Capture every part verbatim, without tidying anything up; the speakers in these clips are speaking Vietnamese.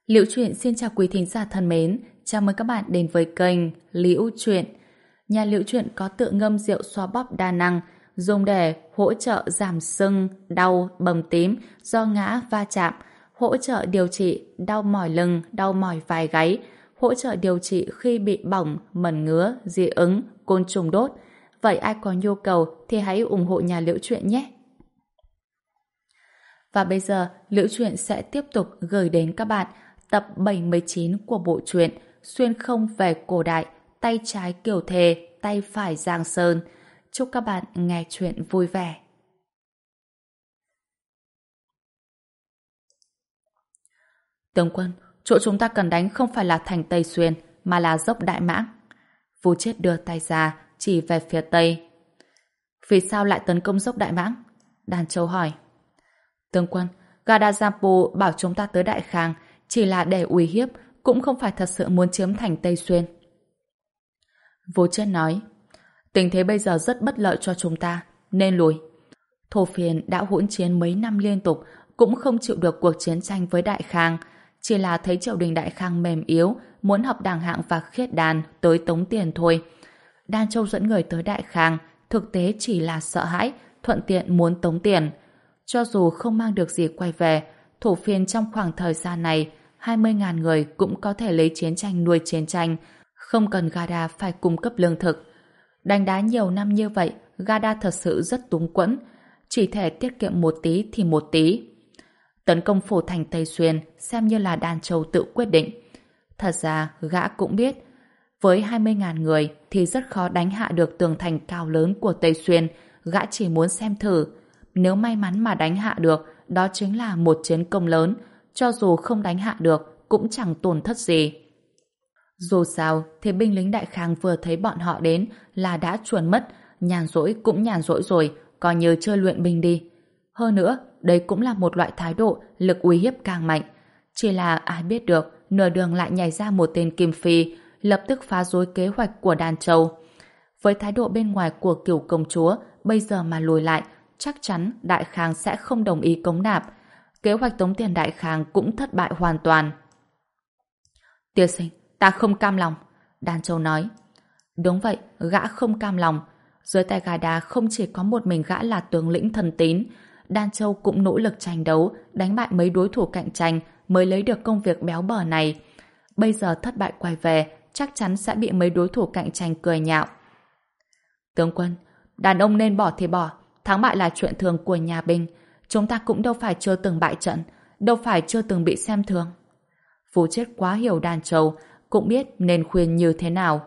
Liễu Chuyện xin chào quý thính giả thân mến, chào mừng các bạn đến với kênh Liễu Chuyện. Nhà Liễu Chuyện có tự ngâm rượu xoa bóp đa năng, dùng để hỗ trợ giảm sưng, đau, bầm tím do ngã va chạm, hỗ trợ điều trị đau mỏi lưng, đau mỏi vai gáy, hỗ trợ điều trị khi bị bỏng, mẩn ngứa, dị ứng, côn trùng đốt. Vậy ai có nhu cầu thì hãy ủng hộ nhà Liễu Chuyện nhé. Và bây giờ, Liễu Chuyện sẽ tiếp tục gửi đến các bạn tập bảy mươi chín của bộ truyện Xuyên không về cổ đại, tay trái Kiều Thề, tay phải Giang Sơn. Chúc các bạn nghe chuyện vui vẻ. Tướng quân, chỗ chúng ta cần đánh không phải là thành Tây Xuyên, mà là dốc Đại Mãng. Vu Chết đưa tay ra, chỉ về phía Tây. Vì sao lại tấn công dốc Đại Mãng? Đàn Châu hỏi. Tướng quân, Gada Jampu bảo chúng ta tới Đại Khang chỉ là để uy hiếp, cũng không phải thật sự muốn chiếm thành Tây Xuyên. Vô Chết nói, tình thế bây giờ rất bất lợi cho chúng ta, nên lùi. Thổ Phiên đã hỗn chiến mấy năm liên tục, cũng không chịu được cuộc chiến tranh với Đại Khang, chỉ là thấy triều đình Đại Khang mềm yếu, muốn hợp Đàng Hạng và Khiết Đan tới tống tiền thôi. Đan Châu dẫn người tới Đại Khang, thực tế chỉ là sợ hãi, thuận tiện muốn tống tiền. Cho dù không mang được gì quay về, Thổ Phiên trong khoảng thời gian này hai mươi nghìn người cũng có thể lấy chiến tranh nuôi chiến tranh, không cần Gada phải cung cấp lương thực. Đánh đá nhiều năm như vậy, Gada thật sự rất túng quẫn, chỉ thể tiết kiệm một tí thì một tí. Tấn công phổ thành Tây Xuyên xem như là Đan Châu tự quyết định. Thật ra, gã cũng biết, với hai mươi nghìn người thì rất khó đánh hạ được tường thành cao lớn của Tây Xuyên, gã chỉ muốn xem thử. Nếu may mắn mà đánh hạ được, đó chính là một chiến công lớn, cho dù không đánh hạ được, cũng chẳng tổn thất gì. Dù sao, thì binh lính Đại Khang vừa thấy bọn họ đến là đã chuồn mất, nhàn rỗi cũng nhàn rỗi rồi, coi như chơi luyện binh đi. Hơn nữa, đây cũng là một loại thái độ lực uy hiếp càng mạnh. Chỉ là ai biết được, nửa đường lại nhảy ra một tên Kim Phi, lập tức phá rối kế hoạch của Đan Châu. Với thái độ bên ngoài của Cửu công chúa, bây giờ mà lùi lại, chắc chắn Đại Khang sẽ không đồng ý cống nạp. Kế hoạch tống tiền Đại Khang cũng thất bại hoàn toàn. Tiên sinh, ta không cam lòng, Đan Châu nói. Đúng vậy, gã không cam lòng. Dưới tay Gada không chỉ có một mình gã là tướng lĩnh thần tín, Đan Châu cũng nỗ lực tranh đấu, đánh bại mấy đối thủ cạnh tranh mới lấy được công việc béo bở này. Bây giờ thất bại quay về, chắc chắn sẽ bị mấy đối thủ cạnh tranh cười nhạo. Tướng quân, đàn ông nên bỏ thì bỏ, thắng bại là chuyện thường của nhà binh. Chúng ta cũng đâu phải chưa từng bại trận, đâu phải chưa từng bị xem thường. Vu Chết quá hiểu Đan Châu, cũng biết nên khuyên như thế nào.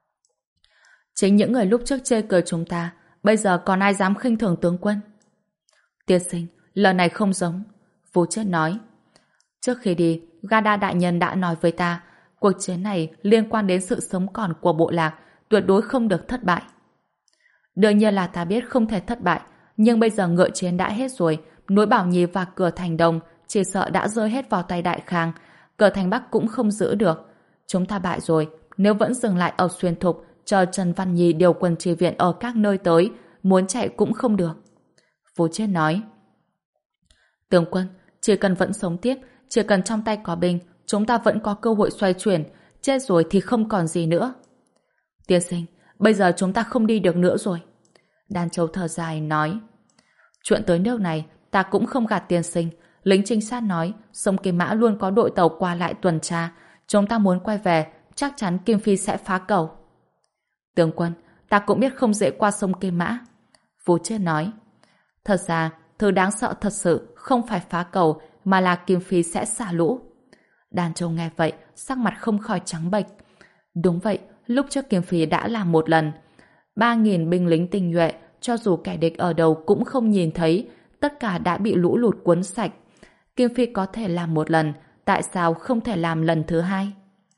Chính những người lúc trước chê cười chúng ta, bây giờ còn ai dám khinh thường tướng quân? Tiên sinh, lần này không giống. Vu Chết nói. Trước khi đi, Gada đại nhân đã nói với ta, cuộc chiến này liên quan đến sự sống còn của bộ lạc, tuyệt đối không được thất bại. Đương nhiên là ta biết không thể thất bại, nhưng bây giờ ngựa chiến đã hết rồi, núi Bảo Nhi và cửa thành Đông chỉ sợ đã rơi hết vào tay Đại Khang, cửa thành Bắc cũng không giữ được. Chúng ta bại rồi, nếu vẫn dừng lại ở Xuyên Thục, chờ Trần Văn Nhi điều quân chi viện ở các nơi tới, muốn chạy cũng không được. Vu Chết nói. Tướng quân, chỉ cần vẫn sống tiếp, chỉ cần trong tay có binh, chúng ta vẫn có cơ hội xoay chuyển, chết rồi thì không còn gì nữa. Tiên sinh, bây giờ chúng ta không đi được nữa rồi. Đan Châu thở dài nói. Chuyện tới nước này, ta cũng không gạt tiên sinh. Lính trinh sát nói, sông Kim Mã luôn có đội tàu qua lại tuần tra. Chúng ta muốn quay về, chắc chắn Kim Phi sẽ phá cầu. Tướng quân, ta cũng biết không dễ qua sông Kim Mã. Vu Chết nói. Thật ra, thứ đáng sợ thật sự không phải phá cầu, mà là Kim Phi sẽ xả lũ. Đan Châu nghe vậy, sắc mặt không khỏi trắng bệch. Đúng vậy, lúc trước Kim Phi đã làm một lần. Ba nghìn binh lính tinh nhuệ, cho dù kẻ địch ở đầu cũng không nhìn thấy, tất cả đã bị lũ lụt cuốn sạch. Kim Phi có thể làm một lần, tại sao không thể làm lần thứ hai?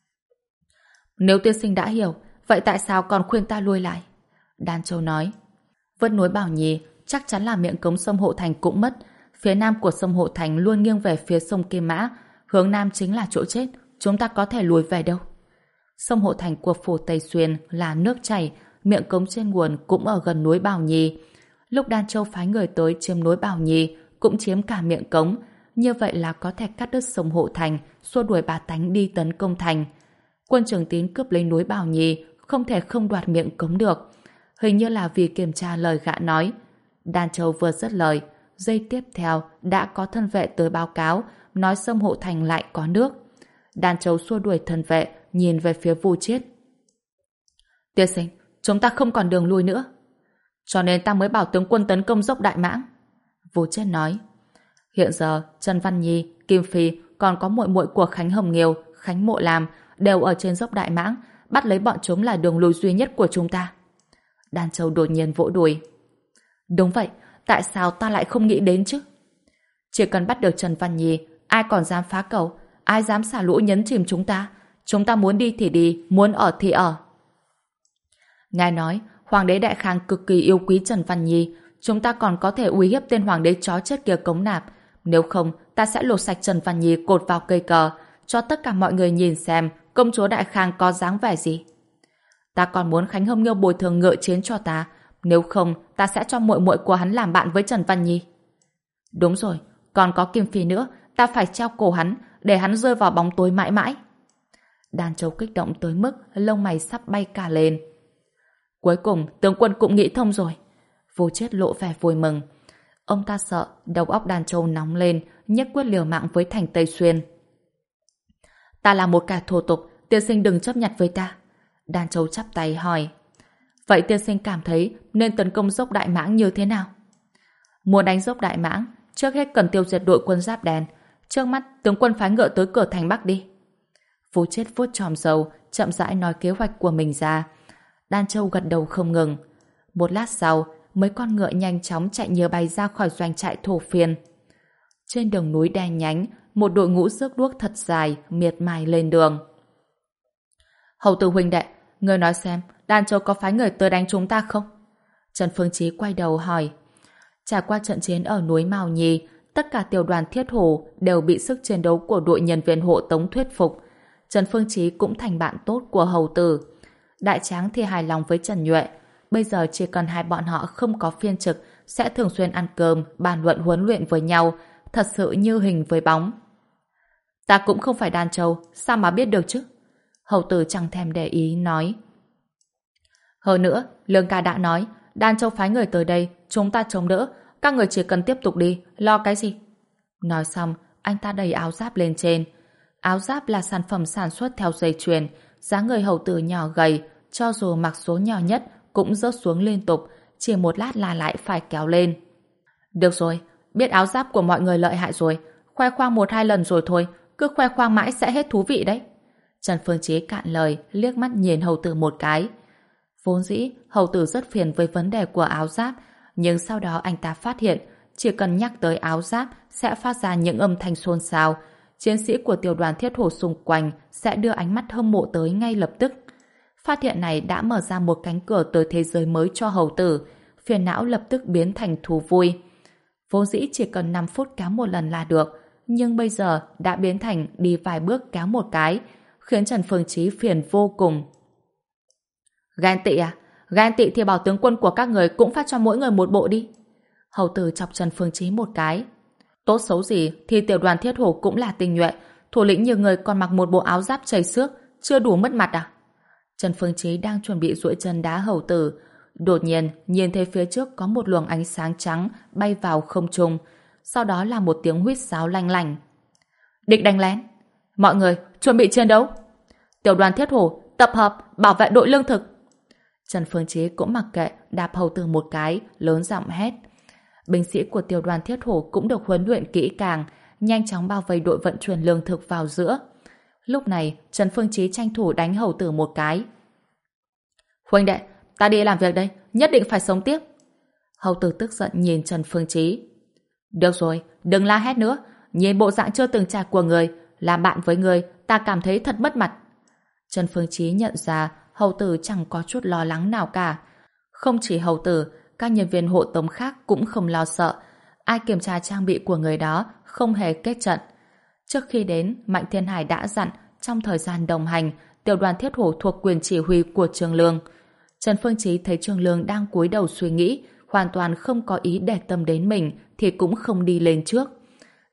Nếu tiên sinh đã hiểu, vậy tại sao còn khuyên ta lui lại? Đan Châu nói. Vớt núi Bảo Nhi, chắc chắn là miệng cống sông Hộ Thành cũng mất. Phía nam của sông Hộ Thành luôn nghiêng về phía sông Kim Mã, hướng nam chính là chỗ chết, chúng ta có thể lùi về đâu? Sông Hộ Thành của phủ Tây Xuyên là nước chảy, miệng cống trên nguồn cũng ở gần núi Bảo Nhi. Lúc Đan Châu phái người tới chiếm núi Bảo Nhi, cũng chiếm cả miệng cống. như vậy là có thể cắt đứt sông Hộ Thành, xua đuổi bá tánh đi tấn công thành. Quân Trường Tín cướp lấy núi Bảo Nhì, không thể không đoạt miệng cống được. Hình như là vì kiểm tra lời gã nói. Đan Châu vừa dứt lời, giây tiếp theo đã có thân vệ tới báo cáo, nói sông Hộ Thành lại có nước. Đan Châu xua đuổi thân vệ, nhìn về phía Vu Chiết. Tiên sinh, chúng ta không còn đường lui nữa. Cho nên ta mới bảo tướng quân tấn công dốc Đại Mãng. Vu Chiết nói. Hiện giờ, Trần Văn Nhi, Kim Phi, còn có muội muội của Khánh Hồng Nghiêu, Khánh Mộ Lam đều ở trên dốc Đại Mãng, bắt lấy bọn chúng là đường lui duy nhất của chúng ta. Đan Châu đột nhiên vỗ đùi. Đúng vậy, tại sao ta lại không nghĩ đến chứ? Chỉ cần bắt được Trần Văn Nhi, ai còn dám phá cầu, ai dám xả lũ nhấn chìm chúng ta. Chúng ta muốn đi thì đi, muốn ở thì ở. Ngài nói, Hoàng đế Đại Khang cực kỳ yêu quý Trần Văn Nhi, chúng ta còn có thể uy hiếp tên Hoàng đế chó chết kia cống nạp. Nếu không, ta sẽ lột sạch Trần Văn Nhi cột vào cây cờ, cho tất cả mọi người nhìn xem công chúa Đại Khang có dáng vẻ gì. Ta còn muốn Khánh Hồng Nghiêu bồi thường ngựa chiến cho ta, nếu không ta sẽ cho muội muội của hắn làm bạn với Trần Văn Nhi. Đúng rồi, còn có Kim Phi nữa, ta phải treo cổ hắn để hắn rơi vào bóng tối mãi mãi. Đan Châu kích động tới mức lông mày sắp bay cả lên. Cuối cùng tướng quân cũng nghĩ thông rồi. Vô Chiết lộ vẻ vui mừng. Ông ta sợ đầu óc Đan Châu nóng lên, nhất quyết liều mạng với thành Tây Xuyên. Ta là một kẻ thô tục, tiên sinh đừng chấp nhặt với ta. Đan Châu chắp tay hỏi. Vậy tiên sinh cảm thấy nên tấn công dốc Đại Mãng như thế nào? Muốn đánh dốc Đại Mãng, trước hết cần tiêu diệt đội quân Giáp Đen. Trước mắt tướng quân phái ngựa tới cửa thành Bắc đi. Vô Chiết vuốt chòm râu, chậm rãi nói kế hoạch của mình ra. Đan Châu gật đầu không ngừng. Một lát sau, mấy con ngựa nhanh chóng chạy như bay ra khỏi doanh trại thổ phiên. Trên đường núi đen nhánh, một đội ngũ rước đuốc thật dài miệt mài lên đường. Hầu tử huynh đệ, người nói xem, Đan Châu có phái người tới đánh chúng ta không? Trần Phương Chí quay đầu hỏi. Trải qua trận chiến ở núi Mào Nhì, tất cả tiểu đoàn thiết hổ đều bị sức chiến đấu của đội nhân viên hộ tống thuyết phục. Trần Phương Chí cũng thành bạn tốt của hầu tử. Đại Tráng thì hài lòng với Trần Nhuệ. Bây giờ chỉ cần hai bọn họ không có phiên trực, sẽ thường xuyên ăn cơm, bàn luận huấn luyện với nhau, thật sự như hình với bóng. Ta cũng không phải Đan Châu, sao mà biết được chứ? Hầu tử chẳng thèm để ý nói. Hơn nữa, Lương ca đã nói, Đan Châu phái người tới đây, chúng ta chống đỡ, các người chỉ cần tiếp tục đi, lo cái gì? Nói xong, anh ta đẩy áo giáp lên trên. Áo giáp là sản phẩm sản xuất theo dây chuyền, dáng người hầu tử nhỏ gầy, cho dù mặc số nhỏ nhất cũng rớt xuống liên tục, chỉ một lát là lại phải kéo lên. Được rồi, biết áo giáp của mọi người lợi hại rồi, khoe khoang một hai lần rồi thôi, cứ khoe khoang mãi sẽ hết thú vị đấy. Trần Phương Chí cạn lời, liếc mắt nhìn hầu tử một cái. Vốn dĩ, hầu tử rất phiền với vấn đề của áo giáp, nhưng sau đó anh ta phát hiện, chỉ cần nhắc tới áo giáp sẽ phát ra những âm thanh xôn xao. Chiến sĩ của tiểu đoàn thiết hổ xung quanh sẽ đưa ánh mắt hâm mộ tới ngay lập tức. Phát hiện này đã mở ra một cánh cửa tới thế giới mới cho hầu tử, phiền não lập tức biến thành thú vui. Vốn dĩ chỉ cần năm phút kéo một lần là được, nhưng bây giờ đã biến thành đi vài bước kéo một cái, khiến Trần Phương Chí phiền vô cùng. Ghen tị à? Ghen tị thì bảo tướng quân của các người cũng phát cho mỗi người một bộ đi. Hầu tử chọc Trần Phương Chí một cái. Tốt xấu gì thì tiểu đoàn thiết hổ cũng là tinh nhuệ, thủ lĩnh như người còn mặc một bộ áo giáp chảy xước, chưa đủ mất mặt à? Trần Phương Chí đang chuẩn bị duỗi chân đá hầu tử, đột nhiên nhìn thấy phía trước có một luồng ánh sáng trắng bay vào không trung, sau đó là một tiếng huýt sáo lanh lảnh. Địch đánh lén, mọi người chuẩn bị chiến đấu. Tiểu đoàn thiết hổ tập hợp bảo vệ đội lương thực. Trần Phương Chí cũng mặc kệ, đạp hầu tử một cái, lớn giọng hét. Binh sĩ của tiểu đoàn thiết hổ cũng được huấn luyện kỹ càng, nhanh chóng bao vây đội vận chuyển lương thực vào giữa. Lúc này, Trần Phương Chí tranh thủ đánh hầu tử một cái. Huynh đệ, ta đi làm việc đây, nhất định phải sống tiếp. Hầu tử tức giận nhìn Trần Phương Chí. Được rồi, đừng la hét nữa, nhìn bộ dạng chưa từng trải của người, làm bạn với người, ta cảm thấy thật mất mặt. Trần Phương Chí nhận ra hầu tử chẳng có chút lo lắng nào cả. Không chỉ hầu tử, các nhân viên hộ tống khác cũng không lo sợ. Ai kiểm tra trang bị của người đó không hề kết trận. Trước khi đến, Mạnh Thiên Hải đã dặn trong thời gian đồng hành, tiểu đoàn thiết hổ thuộc quyền chỉ huy của Trương Lương. Trần Phương Chí thấy Trương Lương đang cúi đầu suy nghĩ, hoàn toàn không có ý để tâm đến mình thì cũng không đi lên trước.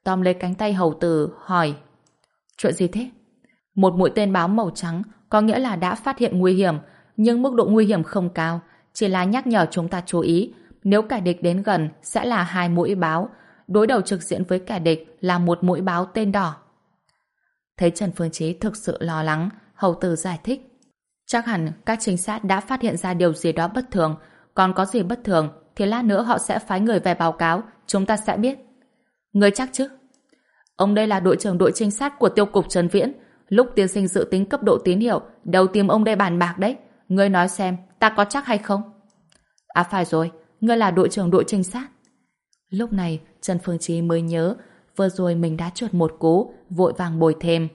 tóm lấy cánh tay hầu tử, hỏi: Chuyện gì thế? Một mũi tên báo màu trắng có nghĩa là đã phát hiện nguy hiểm, nhưng mức độ nguy hiểm không cao, chỉ là nhắc nhở chúng ta chú ý. Nếu kẻ địch đến gần sẽ là hai mũi báo, đối đầu trực diện với kẻ địch là một mũi báo tên đỏ. Thấy Trần Phương Chí thực sự lo lắng, hầu tử giải thích: Chắc hẳn các trinh sát đã phát hiện ra điều gì đó bất thường, còn có gì bất thường thì lát nữa họ sẽ phái người về báo cáo, chúng ta sẽ biết. Ngươi chắc chứ? Ông đây là đội trưởng đội trinh sát của tiêu cục Trần Viễn, lúc tiên sinh dự tính cấp độ tín hiệu, đầu tiên ông đây bàn bạc đấy. Ngươi nói xem, ta có chắc hay không? À phải rồi, ngươi là đội trưởng đội trinh sát. Lúc này, Trần Phương Chí mới nhớ, vừa rồi mình đã trượt một cú, vội vàng bồi thêm.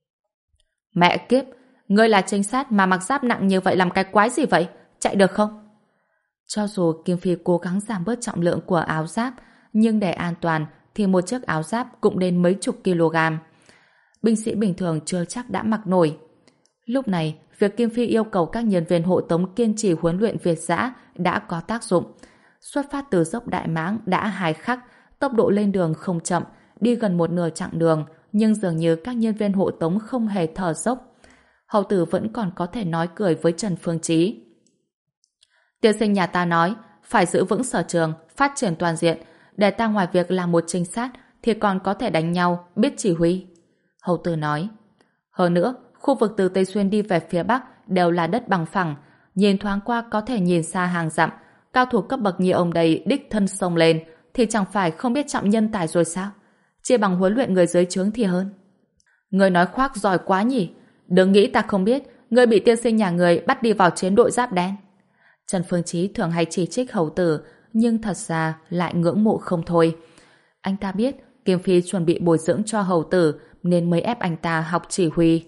Mẹ kiếp, ngươi là trinh sát mà mặc giáp nặng như vậy làm cái quái gì vậy? Chạy được không? Cho dù Kim Phi cố gắng giảm bớt trọng lượng của áo giáp, nhưng để an toàn thì một chiếc áo giáp cũng đến mấy chục kg. Binh sĩ bình thường chưa chắc đã mặc nổi. Lúc này, việc Kim Phi yêu cầu các nhân viên hộ tống kiên trì huấn luyện Việt dã đã có tác dụng. Xuất phát từ dốc Đại Mãng đã hài khắc, tốc độ lên đường không chậm, đi gần một nửa chặng đường, nhưng dường như các nhân viên hộ tống không hề thở dốc. Hầu tử vẫn còn có thể nói cười với Trần Phương Chí. Tiên sinh nhà ta nói, phải giữ vững sở trường, phát triển toàn diện, để ta ngoài việc làm một trinh sát thì còn có thể đánh nhau, biết chỉ huy. Hầu tử nói. Hơn nữa, khu vực từ Tây Xuyên đi về phía Bắc đều là đất bằng phẳng, nhìn thoáng qua có thể nhìn xa hàng dặm. Cao thủ cấp bậc như ông đây đích thân xông lên thì chẳng phải không biết trọng nhân tài rồi sao? Chia bằng huấn luyện người dưới trướng thì hơn. Người nói khoác giỏi quá nhỉ? Đừng nghĩ ta không biết, người bị tiên sinh nhà người bắt đi vào chiến đội giáp đen. Trần Phương Chí thường hay chỉ trích hầu tử, nhưng thật ra lại ngưỡng mộ không thôi. Anh ta biết Kim Phi chuẩn bị bồi dưỡng cho hầu tử nên mới ép anh ta học chỉ huy.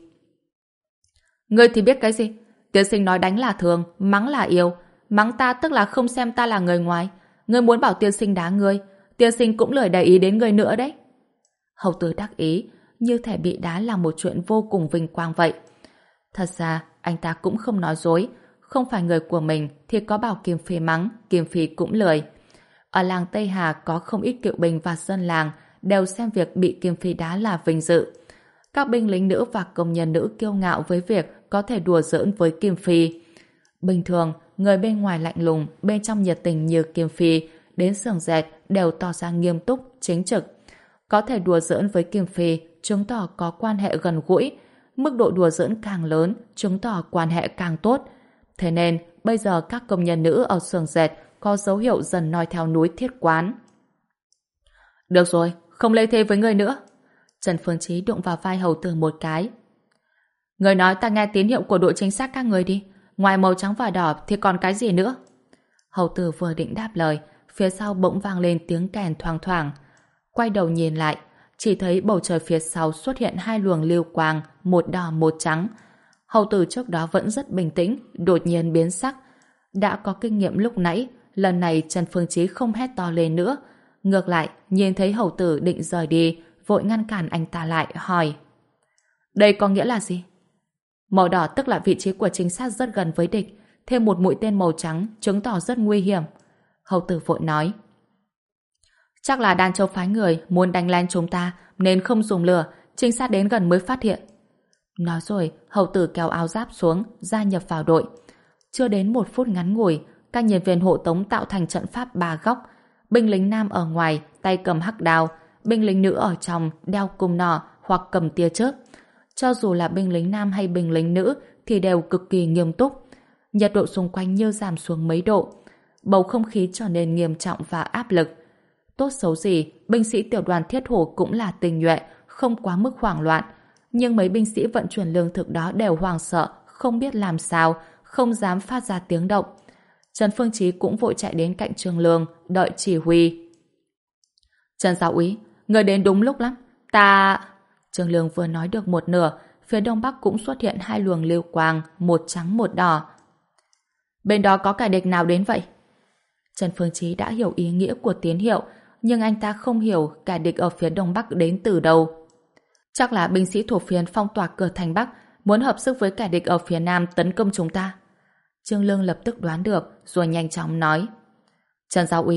Ngươi thì biết cái gì? Tiên sinh nói đánh là thường, mắng là yêu. Mắng ta tức là không xem ta là người ngoài. Ngươi muốn bảo tiên sinh đá ngươi, tiên sinh cũng lười để ý đến ngươi nữa đấy. Hầu tử đắc ý, như thể bị đá là một chuyện vô cùng vinh quang vậy. Thật ra, anh ta cũng không nói dối. Không phải người của mình thì có bảo Kim Phi mắng, Kim Phi cũng lười. Ở làng Tây Hà có không ít cựu binh và dân làng đều xem việc bị Kim Phi đá là vinh dự. Các binh lính nữ và công nhân nữ kiêu ngạo với việc có thể đùa giỡn với Kim Phi. Bình thường, người bên ngoài lạnh lùng, bên trong nhiệt tình như Kim Phi, đến xưởng dệt đều tỏ ra nghiêm túc, chính trực. Có thể đùa giỡn với Kim Phi, chứng tỏ có quan hệ gần gũi. Mức độ đùa giỡn càng lớn, chứng tỏ quan hệ càng tốt. Thế nên, bây giờ các công nhân nữ ở xưởng dệt có dấu hiệu dần noi theo núi Thiết Quán. Được rồi, không lê thê với người nữa. Trần Phương Chí đụng vào vai hầu tử một cái. Người nói ta nghe tín hiệu của đội trinh sát các người đi. Ngoài màu trắng và đỏ thì còn cái gì nữa? Hầu tử vừa định đáp lời, phía sau bỗng vang lên tiếng kèn thoang thoảng. Quay đầu nhìn lại, chỉ thấy bầu trời phía sau xuất hiện hai luồng lưu quang, một đỏ một trắng. Hầu tử trước đó vẫn rất bình tĩnh, đột nhiên biến sắc. Đã có kinh nghiệm lúc nãy, lần này Trần Phương Chí không hét to lên nữa. Ngược lại, nhìn thấy hầu tử định rời đi, vội ngăn cản anh ta lại, hỏi. Đây có nghĩa là gì? Màu đỏ tức là vị trí của trinh sát rất gần với địch, thêm một mũi tên màu trắng chứng tỏ rất nguy hiểm. Hầu tử vội nói. Chắc là Đan Châu phái người muốn đánh lên chúng ta nên không dùng lửa, trinh sát đến gần mới phát hiện. Nói rồi, hầu tử kéo áo giáp xuống, gia nhập vào đội. Chưa đến một phút ngắn ngủi, các nhân viên hộ tống tạo thành trận pháp ba góc. Binh lính nam ở ngoài, tay cầm hắc đao, binh lính nữ ở trong, đeo cung nỏ hoặc cầm tia chớp. Cho dù là binh lính nam hay binh lính nữ thì đều cực kỳ nghiêm túc. Nhiệt độ xung quanh như giảm xuống mấy độ. Bầu không khí trở nên nghiêm trọng và áp lực. Tốt xấu gì, binh sĩ tiểu đoàn Thiết Hổ cũng là tinh nhuệ, không quá mức hoảng loạn. Nhưng mấy binh sĩ vận chuyển lương thực đó đều hoảng sợ, không biết làm sao, không dám phát ra tiếng động. Trần Phương Chí cũng vội chạy đến cạnh Trương Lương, đợi chỉ huy. Trần giáo úy, người đến đúng lúc lắm. Ta... Trương Lương vừa nói được một nửa, phía đông bắc cũng xuất hiện hai luồng lưu quang, một trắng một đỏ. Bên đó có kẻ địch nào đến vậy? Trần Phương Chí đã hiểu ý nghĩa của tín hiệu, nhưng anh ta không hiểu kẻ địch ở phía đông bắc đến từ đâu. Chắc là binh sĩ thổ phiến phong tỏa cửa thành bắc, muốn hợp sức với kẻ địch ở phía nam tấn công chúng ta. Trương Lương lập tức đoán được, rồi nhanh chóng nói. Trần giáo úy,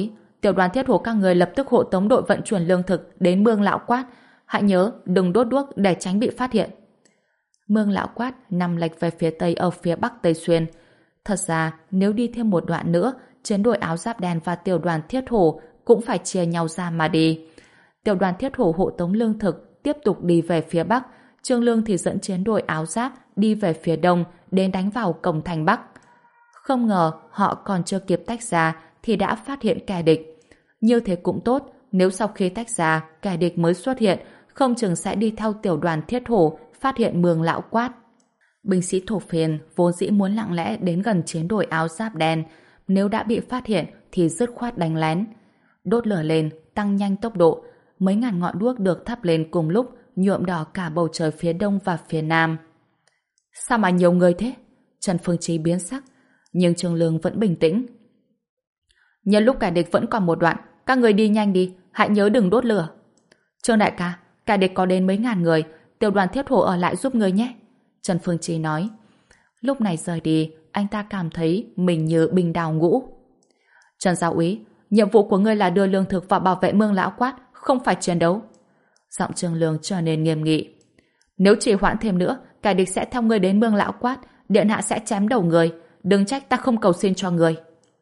tiểu đoàn thiết hổ các người lập tức hộ tống đội vận chuyển lương thực đến Mương Lão Quát. Hãy nhớ đừng đốt đuốc để tránh bị phát hiện. Mương Lão Quát nằm lệch về phía tây ở phía bắc Tây Xuyên. Thật ra, nếu đi thêm một đoạn nữa, chiến đội áo giáp đen và tiểu đoàn thiết hổ cũng phải chia nhau ra mà đi. Tiểu đoàn thiết hổ hộ tống lương thực tiếp tục đi về phía bắc, Trương Lương thì dẫn chiến đội áo giáp đi về phía đông đến đánh vào cổng thành Bắc. Không ngờ họ còn chưa kịp tách ra thì đã phát hiện kẻ địch. Như thế cũng tốt, nếu sau khi tách ra kẻ địch mới xuất hiện, không chừng sẽ đi theo tiểu đoàn thiết hổ phát hiện Mương Lão Quát. Binh sĩ thổ phiền vốn dĩ muốn lặng lẽ đến gần chiến đội áo giáp đen, nếu đã bị phát hiện thì dứt khoát đánh lén. Đốt lửa lên, tăng nhanh tốc độ, mấy ngàn ngọn đuốc được thắp lên cùng lúc, nhuộm đỏ cả bầu trời phía đông và phía nam. Sao mà nhiều người thế? Trần Phương Chí biến sắc, nhưng Trương Lương vẫn bình tĩnh. Nhân lúc kẻ địch vẫn còn một đoạn, các người đi nhanh đi, hãy nhớ đừng đốt lửa. Trương đại ca, kẻ địch có đến mấy ngàn người, tiểu đoàn thiết hổ ở lại giúp người nhé. Trần Phương Chí nói. Lúc này rời đi, anh ta cảm thấy mình như binh đào ngũ. Trần giáo úy, nhiệm vụ của ngươi là đưa lương thực và bảo vệ Mương Lão Quát, không phải chiến đấu. Giọng Trương Lương trở nên nghiêm nghị. Nếu trì hoãn thêm nữa, kẻ địch sẽ theo ngươi đến Mương Lão Quát, điện hạ sẽ chém đầu người, đừng trách ta không cầu xin cho người.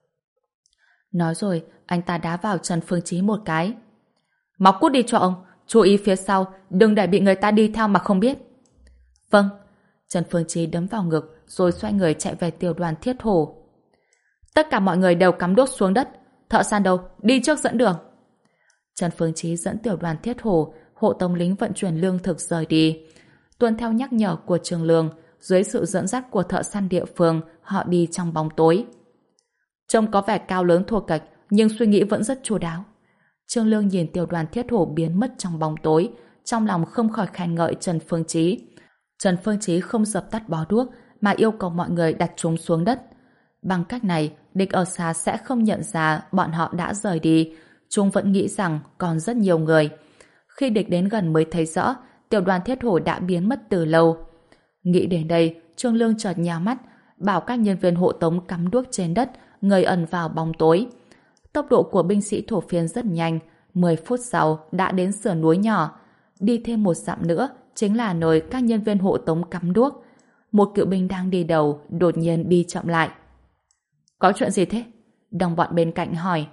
Nói rồi, anh ta đá vào Trần Phương Chí một cái. Mau cút đi cho ông, chú ý phía sau, đừng để bị người ta đi theo mà không biết. Vâng. Trần Phương Chí đấm vào ngực rồi xoay người chạy về tiểu đoàn thiết hổ. Tất cả mọi người đều cắm đốt xuống đất. Thợ săn đâu, đi trước dẫn đường. Trần Phương Chí dẫn tiểu đoàn thiết hổ, hộ tống lính vận chuyển lương thực rời đi. Tuân theo nhắc nhở của Trương Lương, dưới sự dẫn dắt của thợ săn địa phương, họ đi trong bóng tối. Trông có vẻ cao lớn thô kệch, nhưng suy nghĩ vẫn rất chu đáo. Trương Lương nhìn tiểu đoàn thiết hổ biến mất trong bóng tối, trong lòng không khỏi khen ngợi Trần Phương Chí. Trần Phương Chí không dập tắt bó đuốc, mà yêu cầu mọi người đặt chúng xuống đất. Bằng cách này, địch ở xa sẽ không nhận ra bọn họ đã rời đi. Chúng vẫn nghĩ rằng còn rất nhiều người. Khi địch đến gần mới thấy rõ, tiểu đoàn thiết hổ đã biến mất từ lâu. Nghĩ đến đây, Trương Lương chợt nhíu mắt, bảo các nhân viên hộ tống cắm đuốc trên đất, người ẩn vào bóng tối. Tốc độ của binh sĩ thổ phiên rất nhanh, mười phút sau đã đến sườn núi nhỏ. Đi thêm một dặm nữa, chính là nơi các nhân viên hộ tống cắm đuốc. Một cựu binh đang đi đầu, đột nhiên đi chậm lại. Có chuyện gì thế? Đồng bọn bên cạnh hỏi.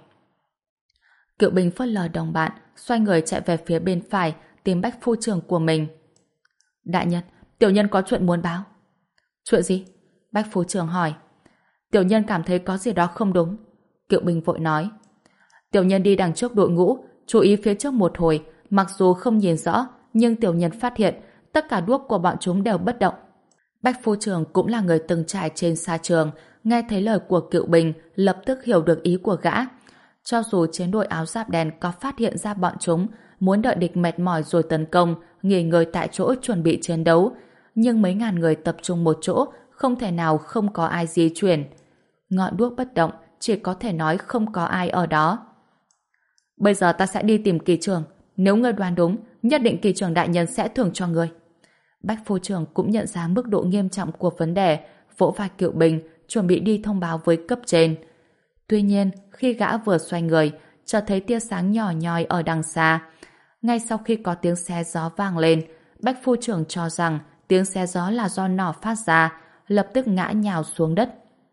Cựu binh phớt lờ đồng bạn, xoay người chạy về phía bên phải, tìm Bách phu trưởng của mình. Đại nhân, tiểu nhân có chuyện muốn báo. Chuyện gì? Bách phu trưởng hỏi. Tiểu nhân cảm thấy có gì đó không đúng. Cựu binh vội nói. Tiểu nhân đi đằng trước đội ngũ, chú ý phía trước một hồi, mặc dù không nhìn rõ, nhưng tiểu nhân phát hiện tất cả đuốc của bọn chúng đều bất động. Bách phu trưởng cũng là người từng trải trên sa trường, nghe thấy lời của cựu binh, lập tức hiểu được ý của gã. Cho dù chiến đội áo giáp đen có phát hiện ra bọn chúng, muốn đợi địch mệt mỏi rồi tấn công, nghỉ ngơi tại chỗ chuẩn bị chiến đấu, nhưng mấy ngàn người tập trung một chỗ, không thể nào không có ai di chuyển. Ngọn đuốc bất động, chỉ có thể nói không có ai ở đó. Bây giờ ta sẽ đi tìm kỳ trưởng, nếu ngươi đoán đúng, nhất định kỳ trưởng đại nhân sẽ thưởng cho ngươi. Bách phu trưởng cũng nhận ra mức độ nghiêm trọng của vấn đề, vỗ vai cựu binh, chuẩn bị đi thông báo với cấp trên. Tuy nhiên, khi gã vừa xoay người, chợt thấy tia sáng nhỏ nhoi ở đằng xa. Ngay sau khi có tiếng xe gió vang lên, Bách phu trưởng cho rằng tiếng xe gió là do nỏ phát ra, lập tức ngã nhào xuống đất.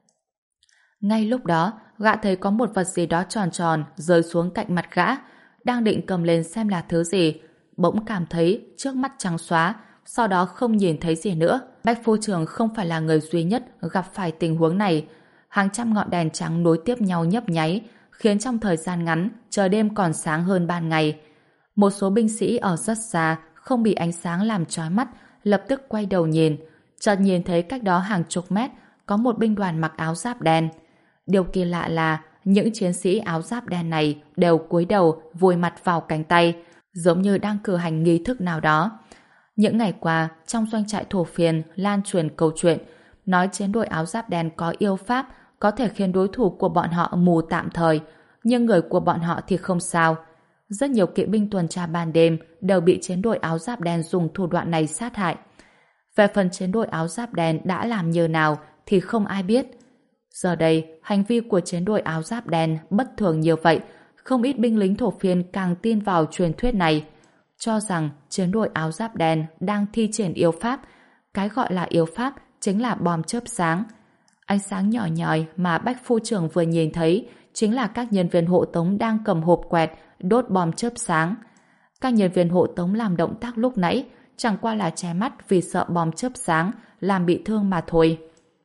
Ngay lúc đó, gã thấy có một vật gì đó tròn tròn rơi xuống cạnh mặt gã, đang định cầm lên xem là thứ gì, bỗng cảm thấy trước mắt trắng xóa, sau đó không nhìn thấy gì nữa. Bách phu trưởng không phải là người duy nhất gặp phải tình huống này. Hàng trăm ngọn đèn trắng nối tiếp nhau nhấp nháy, khiến trong thời gian ngắn trời đêm còn sáng hơn ban ngày. Một số binh sĩ ở rất xa không bị ánh sáng làm chói mắt, lập tức quay đầu nhìn, chợt nhìn thấy cách đó hàng chục mét có một binh đoàn mặc áo giáp đen. Điều kỳ lạ là những chiến sĩ áo giáp đen này đều cúi đầu vùi mặt vào cánh tay, giống như đang cử hành nghi thức nào đó. Những ngày qua, trong doanh trại thổ phiền lan truyền câu chuyện nói chiến đội áo giáp đen có yêu pháp, có thể khiến đối thủ của bọn họ mù tạm thời, nhưng người của bọn họ thì không sao. Rất nhiều kỵ binh tuần tra ban đêm đều bị chiến đội áo giáp đen dùng thủ đoạn này sát hại. Về phần chiến đội áo giáp đen đã làm như nào thì không ai biết. Giờ đây, hành vi của chiến đội áo giáp đen bất thường như vậy, không ít binh lính thổ phiên càng tin vào truyền thuyết này, cho rằng chiến đội áo giáp đen đang thi triển yếu pháp. Cái gọi là yếu pháp chính là bom chớp sáng. Ánh sáng nhỏ nhòi mà Bách Phu Trưởng vừa nhìn thấy chính là các nhân viên hộ tống đang cầm hộp quẹt đốt bom chớp sáng. Các nhân viên hộ tống làm động tác lúc nãy chẳng qua là che mắt vì sợ bom chớp sáng làm bị thương mà thôi.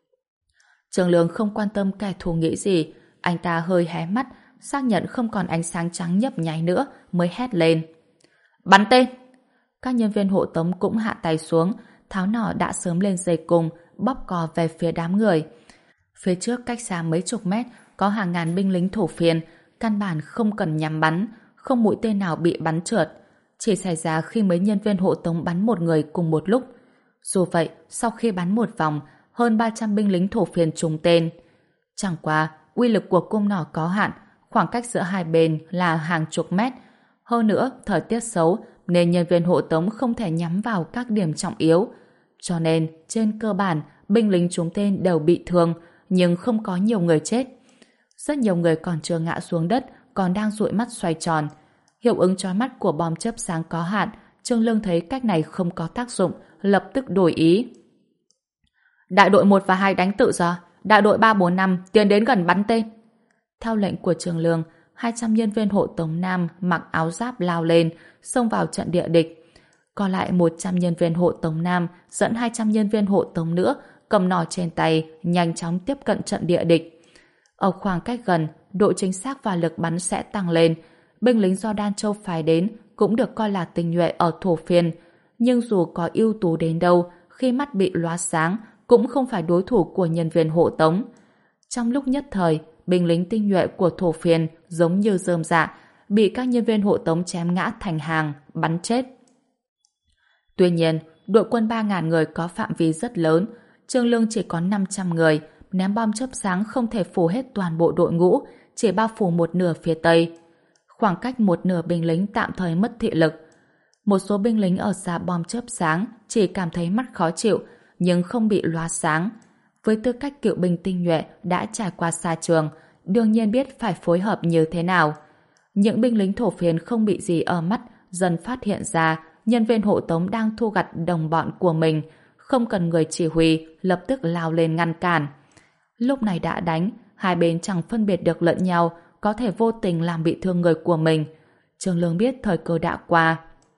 Trường Lương không quan tâm kẻ thù nghĩ gì, anh ta hơi hé mắt, xác nhận không còn ánh sáng trắng nhấp nháy nữa mới hét lên. Bắn tên! Các nhân viên hộ tống cũng hạ tay xuống, tháo nỏ đã sớm lên dây cung, bóp cò về phía đám người. Phía trước cách xa mấy chục mét có hàng ngàn binh lính thổ phiên, căn bản không cần nhắm bắn, không mũi tên nào bị bắn trượt. Chỉ xảy ra khi mấy nhân viên hộ tống bắn một người cùng một lúc. Dù vậy, sau khi bắn một vòng, hơn ba trăm binh lính thổ phiên trúng tên. Chẳng qua, uy lực của cung nỏ có hạn, khoảng cách giữa hai bên là hàng chục mét. Hơn nữa, thời tiết xấu nên nhân viên hộ tống không thể nhắm vào các điểm trọng yếu. Cho nên, trên cơ bản, binh lính trúng tên đều bị thương, nhưng không có nhiều người chết. Rất nhiều người còn chưa ngã xuống đất, còn đang dụi mắt xoay tròn. Hiệu ứng chói mắt của bom chớp sáng có hạn, Trương Lương thấy cách này không có tác dụng, lập tức đổi ý. Đại đội một và hai đánh tự do, đại đội ba bốn năm tiến đến gần bắn tên. Theo lệnh của Trương Lương, hai trăm nhân viên hộ tống nam mặc áo giáp lao lên, xông vào trận địa địch. Còn lại một trăm nhân viên hộ tống nam dẫn hai trăm nhân viên hộ tống nữa cầm nỏ trên tay, nhanh chóng tiếp cận trận địa địch. Ở khoảng cách gần, độ chính xác và lực bắn sẽ tăng lên. Binh lính do Đan Châu phái đến cũng được coi là tinh nhuệ ở thổ phiên. Nhưng dù có ưu tú đến đâu, khi mắt bị lóa sáng, cũng không phải đối thủ của nhân viên hộ tống. Trong lúc nhất thời, binh lính tinh nhuệ của thổ phiên giống như rơm rạ, bị các nhân viên hộ tống chém ngã thành hàng, bắn chết. Tuy nhiên, đội quân ba nghìn người có phạm vi rất lớn, Trương Lương chỉ có năm trăm người, ném bom chớp sáng không thể phủ hết toàn bộ đội ngũ, chỉ bao phủ một nửa phía tây. Khoảng cách một nửa binh lính tạm thời mất thị lực. Một số binh lính ở xa bom chớp sáng chỉ cảm thấy mắt khó chịu, nhưng không bị lóa sáng. Với tư cách cựu binh tinh nhuệ đã trải qua xa trường, đương nhiên biết phải phối hợp như thế nào. Những binh lính thổ phiên không bị gì ở mắt, dần phát hiện ra nhân viên hộ tống đang thu gặt đồng bọn của mình, không cần người chỉ huy, lập tức lao lên ngăn cản. Lúc này đã đánh, hai bên chẳng phân biệt được lẫn nhau, có thể vô tình làm bị thương người của mình. Trương Lương biết thời cơ đã qua.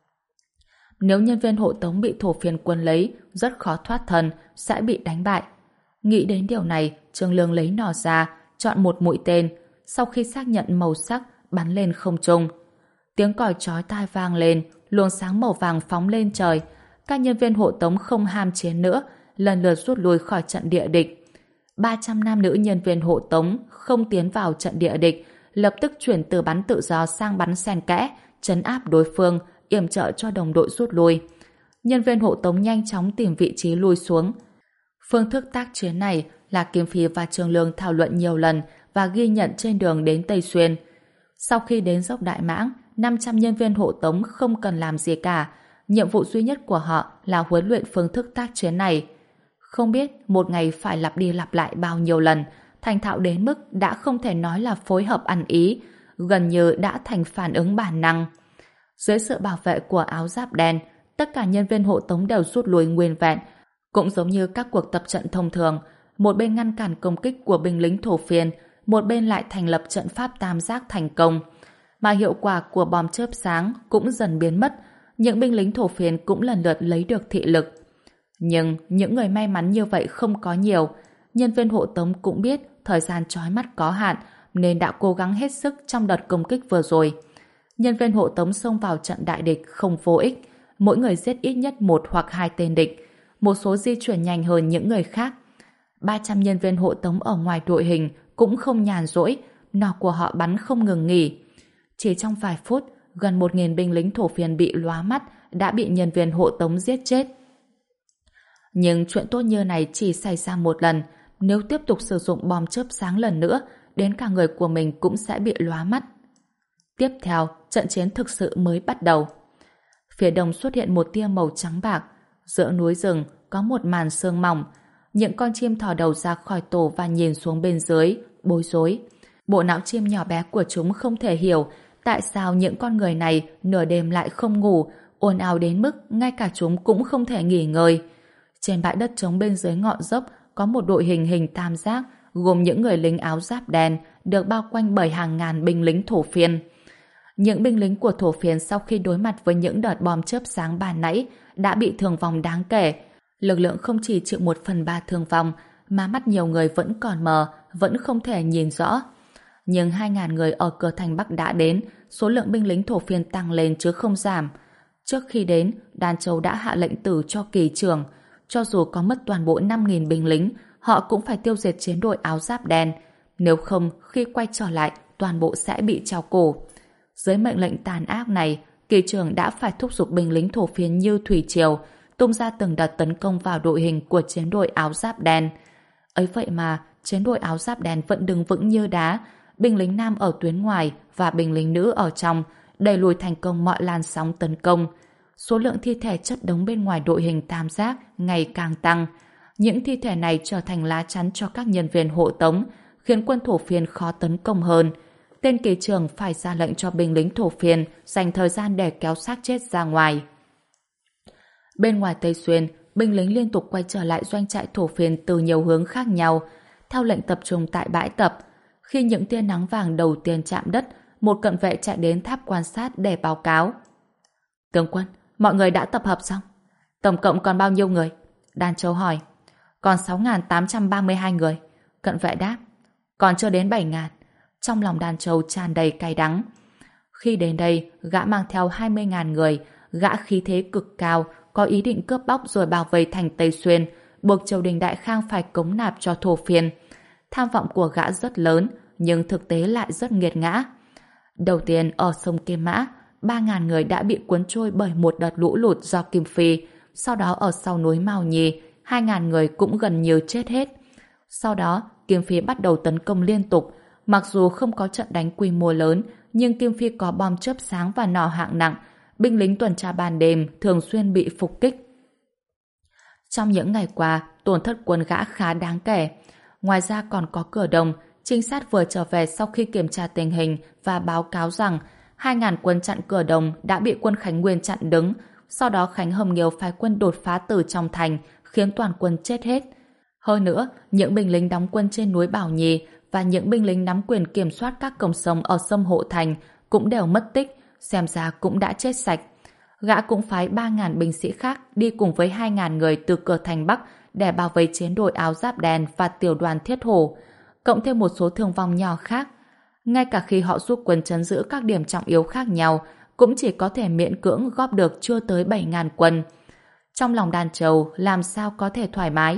Nếu nhân viên hộ tống bị thổ phiên quân lấy, rất khó thoát thân, sẽ bị đánh bại. Nghĩ đến điều này, Trương Lương lấy nỏ ra, chọn một mũi tên, sau khi xác nhận màu sắc, bắn lên không trung. Tiếng còi chói tai vang lên, luồng sáng màu vàng phóng lên trời. Các nhân viên hộ tống không ham chiến nữa, lần lượt rút lui khỏi trận địa địch. ba trăm nam nữ nhân viên hộ tống không tiến vào trận địa địch, lập tức chuyển từ bắn tự do sang bắn xen kẽ, trấn áp đối phương, yểm trợ cho đồng đội rút lui. Nhân viên hộ tống nhanh chóng tìm vị trí lui xuống. Phương thức tác chiến này là Kim Phi và Trương Lương thảo luận nhiều lần và ghi nhận trên đường đến Tây Xuyên. Sau khi đến dốc Đại Mãng, năm trăm nhân viên hộ tống không cần làm gì cả. Nhiệm vụ duy nhất của họ là huấn luyện phương thức tác chiến này. Không biết một ngày phải lặp đi lặp lại bao nhiêu lần, thành thạo đến mức đã không thể nói là phối hợp ăn ý, gần như đã thành phản ứng bản năng. Dưới sự bảo vệ của áo giáp đen, tất cả nhân viên hộ tống đều rút lui nguyên vẹn, cũng giống như các cuộc tập trận thông thường. Một bên ngăn cản công kích của binh lính thổ phiên, một bên lại thành lập trận pháp tam giác thành công. Mà hiệu quả của bom chớp sáng cũng dần biến mất, những binh lính thổ phiên cũng lần lượt lấy được thị lực. Nhưng những người may mắn như vậy không có nhiều. Nhân viên hộ tống cũng biết thời gian chói mắt có hạn, nên đã cố gắng hết sức trong đợt công kích vừa rồi. Nhân viên hộ tống xông vào trận đại địch không vô ích, mỗi người giết ít nhất một hoặc hai tên địch, một số di chuyển nhanh hơn những người khác. ba trăm nhân viên hộ tống ở ngoài đội hình cũng không nhàn rỗi, nỏ của họ bắn không ngừng nghỉ. Chỉ trong vài phút, gần một nghìn binh lính thổ phiên bị lóa mắt đã bị nhân viên hộ tống giết chết. Nhưng chuyện tốt như này chỉ xảy ra một lần, nếu tiếp tục sử dụng bom chớp sáng lần nữa, đến cả người của mình cũng sẽ bị lóa mắt. Tiếp theo, trận chiến thực sự mới bắt đầu. Phía đông xuất hiện một tia màu trắng bạc, giữa núi rừng có một màn sương mỏng. Những con chim thò đầu ra khỏi tổ và nhìn xuống bên dưới, bối rối. Bộ não chim nhỏ bé của chúng không thể hiểu tại sao những con người này nửa đêm lại không ngủ, ồn ào đến mức ngay cả chúng cũng không thể nghỉ ngơi. Trên bãi đất trống bên dưới ngọn dốc có một đội hình hình tam giác gồm những người lính áo giáp đen được bao quanh bởi hàng ngàn binh lính thổ phiên. Những binh lính của thổ phiên sau khi đối mặt với những đợt bom chớp sáng ban nãy đã bị thương vong đáng kể. Lực lượng không chỉ chịu một phần ba thương vong mà mắt nhiều người vẫn còn mờ, vẫn không thể nhìn rõ. Nhưng hai ngàn người ở cửa thành Bắc đã đến, số lượng binh lính thổ phiên tăng lên chứ không giảm. Trước khi đến, Đan Châu đã hạ lệnh tử cho kỳ trưởng. Cho dù có mất toàn bộ năm nghìn binh lính, họ cũng phải tiêu diệt chiến đội áo giáp đen. Nếu không, khi quay trở lại, toàn bộ sẽ bị treo cổ. Dưới mệnh lệnh tàn ác này, kỳ trưởng đã phải thúc giục binh lính thổ phiên như thủy triều, tung ra từng đợt tấn công vào đội hình của chiến đội áo giáp đen. Ấy vậy mà, chiến đội áo giáp đen vẫn đứng vững như đá, binh lính nam ở tuyến ngoài và binh lính nữ ở trong, đẩy lùi thành công mọi làn sóng tấn công. Số lượng thi thể chất đống bên ngoài đội hình tam giác ngày càng tăng. Những thi thể này trở thành lá chắn cho các nhân viên hộ tống, khiến quân thổ phiên khó tấn công hơn. Tên kỳ trưởng phải ra lệnh cho binh lính thổ phiên dành thời gian để kéo xác chết ra ngoài. Bên ngoài Tây Xuyên, binh lính liên tục quay trở lại doanh trại thổ phiên từ nhiều hướng khác nhau, theo lệnh tập trung tại bãi tập. Khi những tia nắng vàng đầu tiên chạm đất, một cận vệ chạy đến tháp quan sát để báo cáo. Tướng quân, mọi người đã tập hợp xong. Tổng cộng còn bao nhiêu người? Đan Châu hỏi. Còn sáu nghìn tám trăm ba mươi hai người. Cận vệ đáp. Còn chưa đến bảy nghìn. Trong lòng Đan Châu tràn đầy cay đắng. Khi đến đây, gã mang theo hai mươi nghìn người, gã khí thế cực cao, có ý định cướp bóc rồi bảo vệ thành Tây Xuyên, buộc triều đình Đại Khang phải cống nạp cho thổ phiên. Tham vọng của gã rất lớn, nhưng thực tế lại rất nghiệt ngã. Đầu tiên ở sông Kim Mã, ba nghìn người đã bị cuốn trôi bởi một đợt lũ lụt do Kim Phi. Sau đó ở sau núi Mao Nhi, hai nghìn người cũng gần như chết hết. Sau đó, Kim Phi bắt đầu tấn công liên tục. Mặc dù không có trận đánh quy mô lớn, nhưng Kim Phi có bom chớp sáng và nỏ hạng nặng. Binh lính tuần tra ban đêm thường xuyên bị phục kích. Trong những ngày qua, tổn thất quân gã khá đáng kể. Ngoài ra còn có Cửa Đồng, trinh sát vừa trở về sau khi kiểm tra tình hình và báo cáo rằng hai nghìn quân chặn Cửa Đồng đã bị quân Khánh Nguyên chặn đứng. Sau đó Khánh Hồng Nghiêu phái quân đột phá từ trong thành, khiến toàn quân chết hết. Hơn nữa, những binh lính đóng quân trên núi Bảo Nhì và những binh lính nắm quyền kiểm soát các cổng sông ở sông Hộ Thành cũng đều mất tích, xem ra cũng đã chết sạch. Gã cũng phái ba nghìn binh sĩ khác đi cùng với hai nghìn người từ cửa thành Bắc để bảo vệ chiến đội áo giáp đen và tiểu đoàn Thiết Hổ, cộng thêm một số thương vong nhỏ khác. Ngay cả khi họ giúp quân trấn giữ các điểm trọng yếu khác nhau, cũng chỉ có thể miễn cưỡng góp được chưa tới bảy nghìn quân. Trong lòng Đan Châu làm sao có thể thoải mái.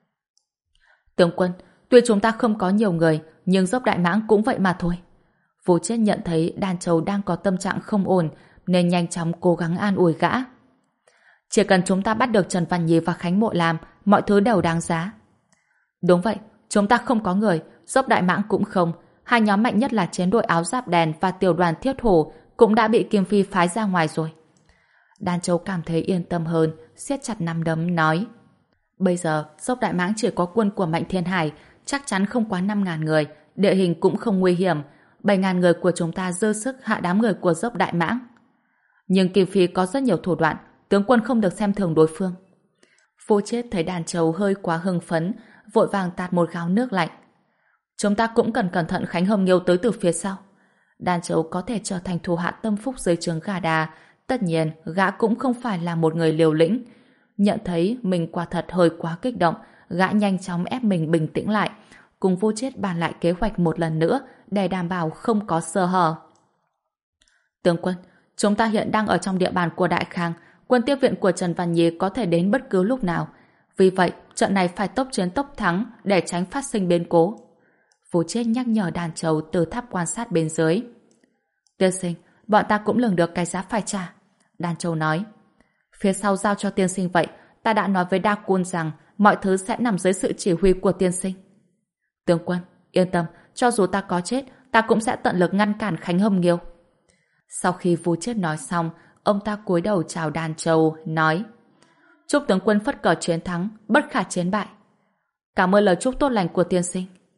Tướng quân, tuy chúng ta không có nhiều người, nhưng dốc Đại Mãng cũng vậy mà thôi. Vô Chết nhận thấy Đan Châu đang có tâm trạng không ổn, nên nhanh chóng cố gắng an ủi gã. Chỉ cần chúng ta bắt được Trần Văn Nhi và Khánh Mộ Lam, mọi thứ đều đáng giá. Đúng vậy, chúng ta không có người, dốc Đại Mãng cũng không. Hai nhóm mạnh nhất là chiến đội áo giáp đen và tiểu đoàn Thiết Hổ cũng đã bị Kim Phi phái ra ngoài rồi. Đan Châu cảm thấy yên tâm hơn, siết chặt nắm đấm nói. Bây giờ, dốc Đại Mãng chỉ có quân của Mạnh Thiên Hải, chắc chắn không quá năm nghìn người, địa hình cũng không nguy hiểm. bảy nghìn người của chúng ta dư sức hạ đám người của dốc Đại Mãng. Nhưng Kim Phi có rất nhiều thủ đoạn, tướng quân không được xem thường đối phương. Vô Chết thấy Đan Châu hơi quá hưng phấn, vội vàng tạt một gáo nước lạnh. Chúng ta cũng cần cẩn thận Khánh Hồng Nghiêu tới từ phía sau. Đan Châu có thể trở thành thủ hạ tâm phúc dưới trướng Gà Đà, tất nhiên gã cũng không phải là một người liều lĩnh. Nhận thấy mình quả thật hơi quá kích động, gã nhanh chóng ép mình bình tĩnh lại, cùng Vô Chết bàn lại kế hoạch một lần nữa để đảm bảo không có sơ hở. Tướng quân, chúng ta hiện đang ở trong địa bàn của Đại Khang, quân tiếp viện của Trần Văn Nhi có thể đến bất cứ lúc nào. Vì vậy, trận này phải tốc chiến tốc thắng để tránh phát sinh biến cố. Vô Chết nhắc nhở Đan Châu từ tháp quan sát bên dưới. Tiên sinh, bọn ta cũng lường được cái giá phải trả. Đan Châu nói. Phía sau giao cho tiên sinh vậy, ta đã nói với Đa Cun rằng mọi thứ sẽ nằm dưới sự chỉ huy của tiên sinh. Tướng quân, yên tâm, cho dù ta có chết, ta cũng sẽ tận lực ngăn cản Khánh Hồng Nghiêu. Sau khi Vô Chết nói xong, ông ta cúi đầu chào Đan Châu, nói: Chúc tướng quân phất cờ chiến thắng, bất khả chiến bại. Cảm ơn lời chúc tốt lành của tiên sinh.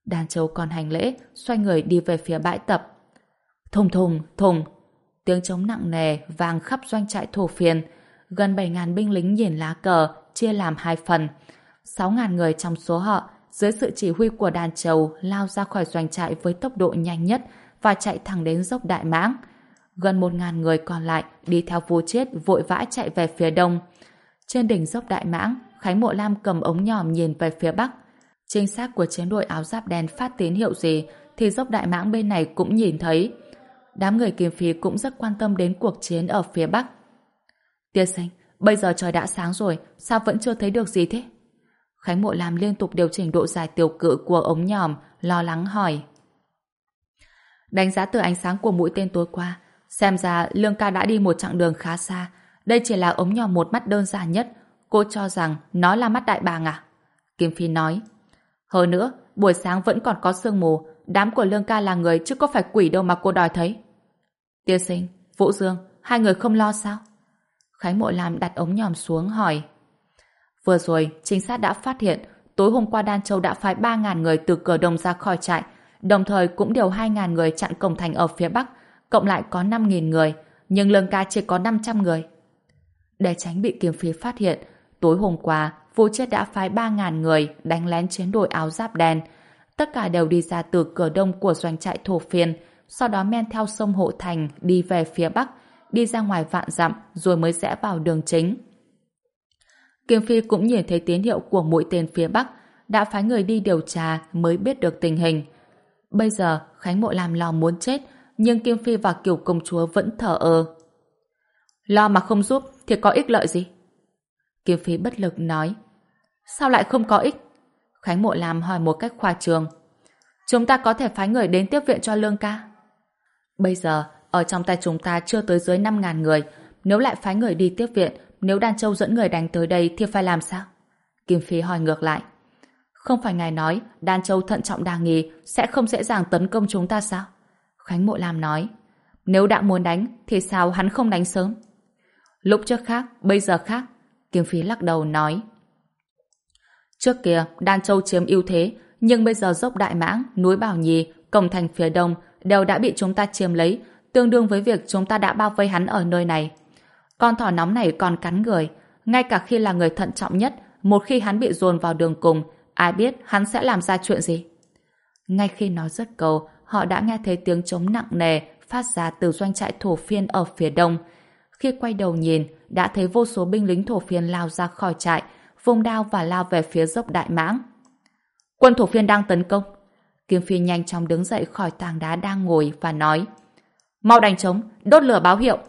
Đan Châu còn hành lễ, xoay người đi về phía bãi tập. Thùng thùng, thùng. Tiếng trống nặng nề vang khắp doanh trại thổ phiên. Gần bảy ngàn binh lính nhìn lá cờ, chia làm hai phần. sáu ngàn người trong số họ, dưới sự chỉ huy của Đan Châu, lao ra khỏi doanh trại với tốc độ nhanh nhất và chạy thẳng đến dốc Đại Mãng. Gần một ngàn người còn lại đi theo Vu Chiết vội vã chạy về phía đông. Trên đỉnh dốc Đại Mãng, Khánh Mộ Lam cầm ống nhòm nhìn về phía bắc. Trinh sát của chiến đội áo giáp đen phát tín hiệu gì thì dốc Đại Mãng bên này cũng nhìn thấy. Đám người Kiếm Phí cũng rất quan tâm đến cuộc chiến ở phía bắc. Tiên sinh, bây giờ trời đã sáng rồi, sao vẫn chưa thấy được gì thế? Khánh Mộ Lam liên tục điều chỉnh độ dài tiêu cự của ống nhòm, lo lắng hỏi. Đánh giá từ ánh sáng của mũi tên tối qua, xem ra Lương ca đã đi một chặng đường khá xa. Đây chỉ là ống nhòm một mắt đơn giản nhất. Cô cho rằng nó là mắt đại bàng à? Kim Phi nói. Hơn nữa, buổi sáng vẫn còn có sương mù. Đám của Lương ca là người chứ có phải quỷ đâu mà cô đòi thấy. Tiên sinh, Vũ Dương, hai người không lo sao? Khánh Mộ Lam đặt ống nhòm xuống hỏi. Vừa rồi, trinh sát đã phát hiện tối hôm qua Đan Châu đã phái ba ngàn người từ cửa đông ra khỏi trại, đồng thời cũng điều hai ngàn người chặn cổng thành ở phía bắc, cộng lại có năm nghìn người, nhưng Lương ca chỉ có năm trăm người. Để tránh bị Kiếm Phi phát hiện, tối hôm qua Vu Chiết đã phái ba ngàn người đánh lén chiến đội áo giáp đen. Tất cả đều đi ra từ cửa đông của doanh trại thổ phiên, sau đó men theo sông Hộ Thành đi về phía bắc, đi ra ngoài vạn dặm rồi mới rẽ vào đường chính. Kiếm Phi cũng nhìn thấy tín hiệu của mũi tên phía bắc, đã phái người đi điều tra mới biết được tình hình. Bây giờ Khánh Mộ Lam lo muốn chết, nhưng Kim Phi và Kiều công chúa vẫn thờ ơ. Lo mà không giúp thì có ích lợi gì? Kim Phi bất lực nói. Sao lại không có ích? Khánh Mộ Lam hỏi một cách khoa trương. Chúng ta có thể phái người đến tiếp viện cho Lương ca. Bây giờ ở trong tay chúng ta chưa tới dưới năm ngàn người, nếu lại phái người đi tiếp viện, nếu Đan Châu dẫn người đánh tới đây thì phải làm sao? Kim Phi hỏi ngược lại. Không phải ngài nói Đan Châu thận trọng đa nghi sẽ không dễ dàng tấn công chúng ta sao? Khánh Mộ Lam nói. Nếu đã muốn đánh thì sao hắn không đánh sớm? Lúc trước khác, bây giờ khác. Kim Phi lắc đầu nói. Trước kia Đan Châu chiếm ưu thế, nhưng bây giờ dốc Đại Mãng, núi Bảo Nhì, cổng thành phía đông đều đã bị chúng ta chiếm lấy, tương đương với việc chúng ta đã bao vây hắn ở nơi này. Con thỏ nóng này còn cắn người, ngay cả khi là người thận trọng nhất, một khi hắn bị dồn vào đường cùng, ai biết hắn sẽ làm ra chuyện gì. Ngay khi nói dứt câu, họ đã nghe thấy tiếng trống nặng nề phát ra từ doanh trại thổ phiên ở phía đông. Khi quay đầu nhìn, đã thấy vô số binh lính thổ phiên lao ra khỏi trại, vung đao và lao về phía dốc Đại Mãng. Quân thổ phiên đang tấn công. Kiếm Phi nhanh chóng đứng dậy khỏi tảng đá đang ngồi và nói. Mau đánh trống, đốt lửa báo hiệu.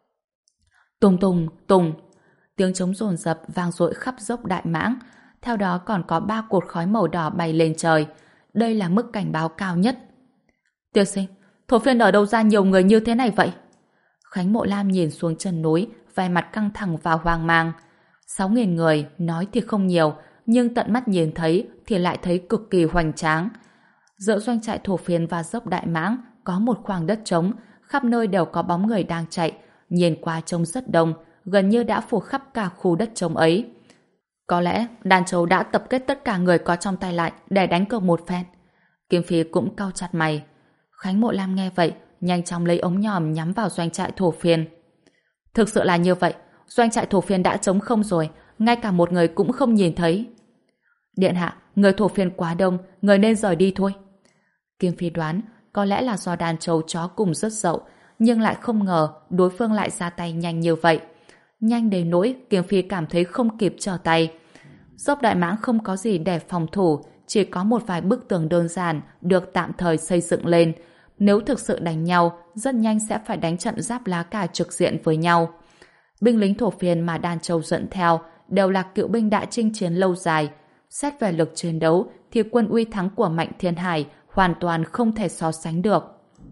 Tùng tùng, tùng. Tiếng trống dồn dập vang dội khắp dốc Đại Mãng. Theo đó còn có ba cột khói màu đỏ bay lên trời. Đây là mức cảnh báo cao nhất. Tiên sinh, thổ phiên ở đâu ra nhiều người như thế này vậy? Khánh Mộ Lam nhìn xuống chân núi, vẻ mặt căng thẳng và hoang mang. Sáu nghìn người, nói thì không nhiều, nhưng tận mắt nhìn thấy thì lại thấy cực kỳ hoành tráng. Giữa doanh trại thổ phiên và dốc Đại Mãng có một khoảng đất trống, khắp nơi đều có bóng người đang chạy, nhìn qua trông rất đông, gần như đã phủ khắp cả khu đất trống ấy. Có lẽ Đan Châu đã tập kết tất cả người có trong tay lại để đánh cược một phen. Kim Phi cũng cau chặt mày. Khánh Mộ Lam nghe vậy, nhanh chóng lấy ống nhòm nhắm vào doanh trại thổ phiên. Thực sự là như vậy, doanh trại thổ phiên đã trống không rồi, ngay cả một người cũng không nhìn thấy. Điện hạ, người thổ phiên quá đông, người nên rời đi thôi. Kim Phi đoán có lẽ là do Đan Châu chó cùng rất dậu, nhưng lại không ngờ đối phương lại ra tay nhanh như vậy. Nhanh đến nỗi Kim Phi cảm thấy không kịp trở tay. Dốc Đại Mãng không có gì để phòng thủ, chỉ có một vài bức tường đơn giản được tạm thời xây dựng lên. Nếu thực sự đánh nhau, rất nhanh sẽ phải đánh trận giáp lá cả trực diện với nhau. Binh lính thổ phiên mà Đan Châu dẫn theo đều là cựu binh đã chinh chiến lâu dài. Xét về lực chiến đấu thì quân uy thắng của Mạnh Thiên Hải hoàn toàn không thể so sánh được.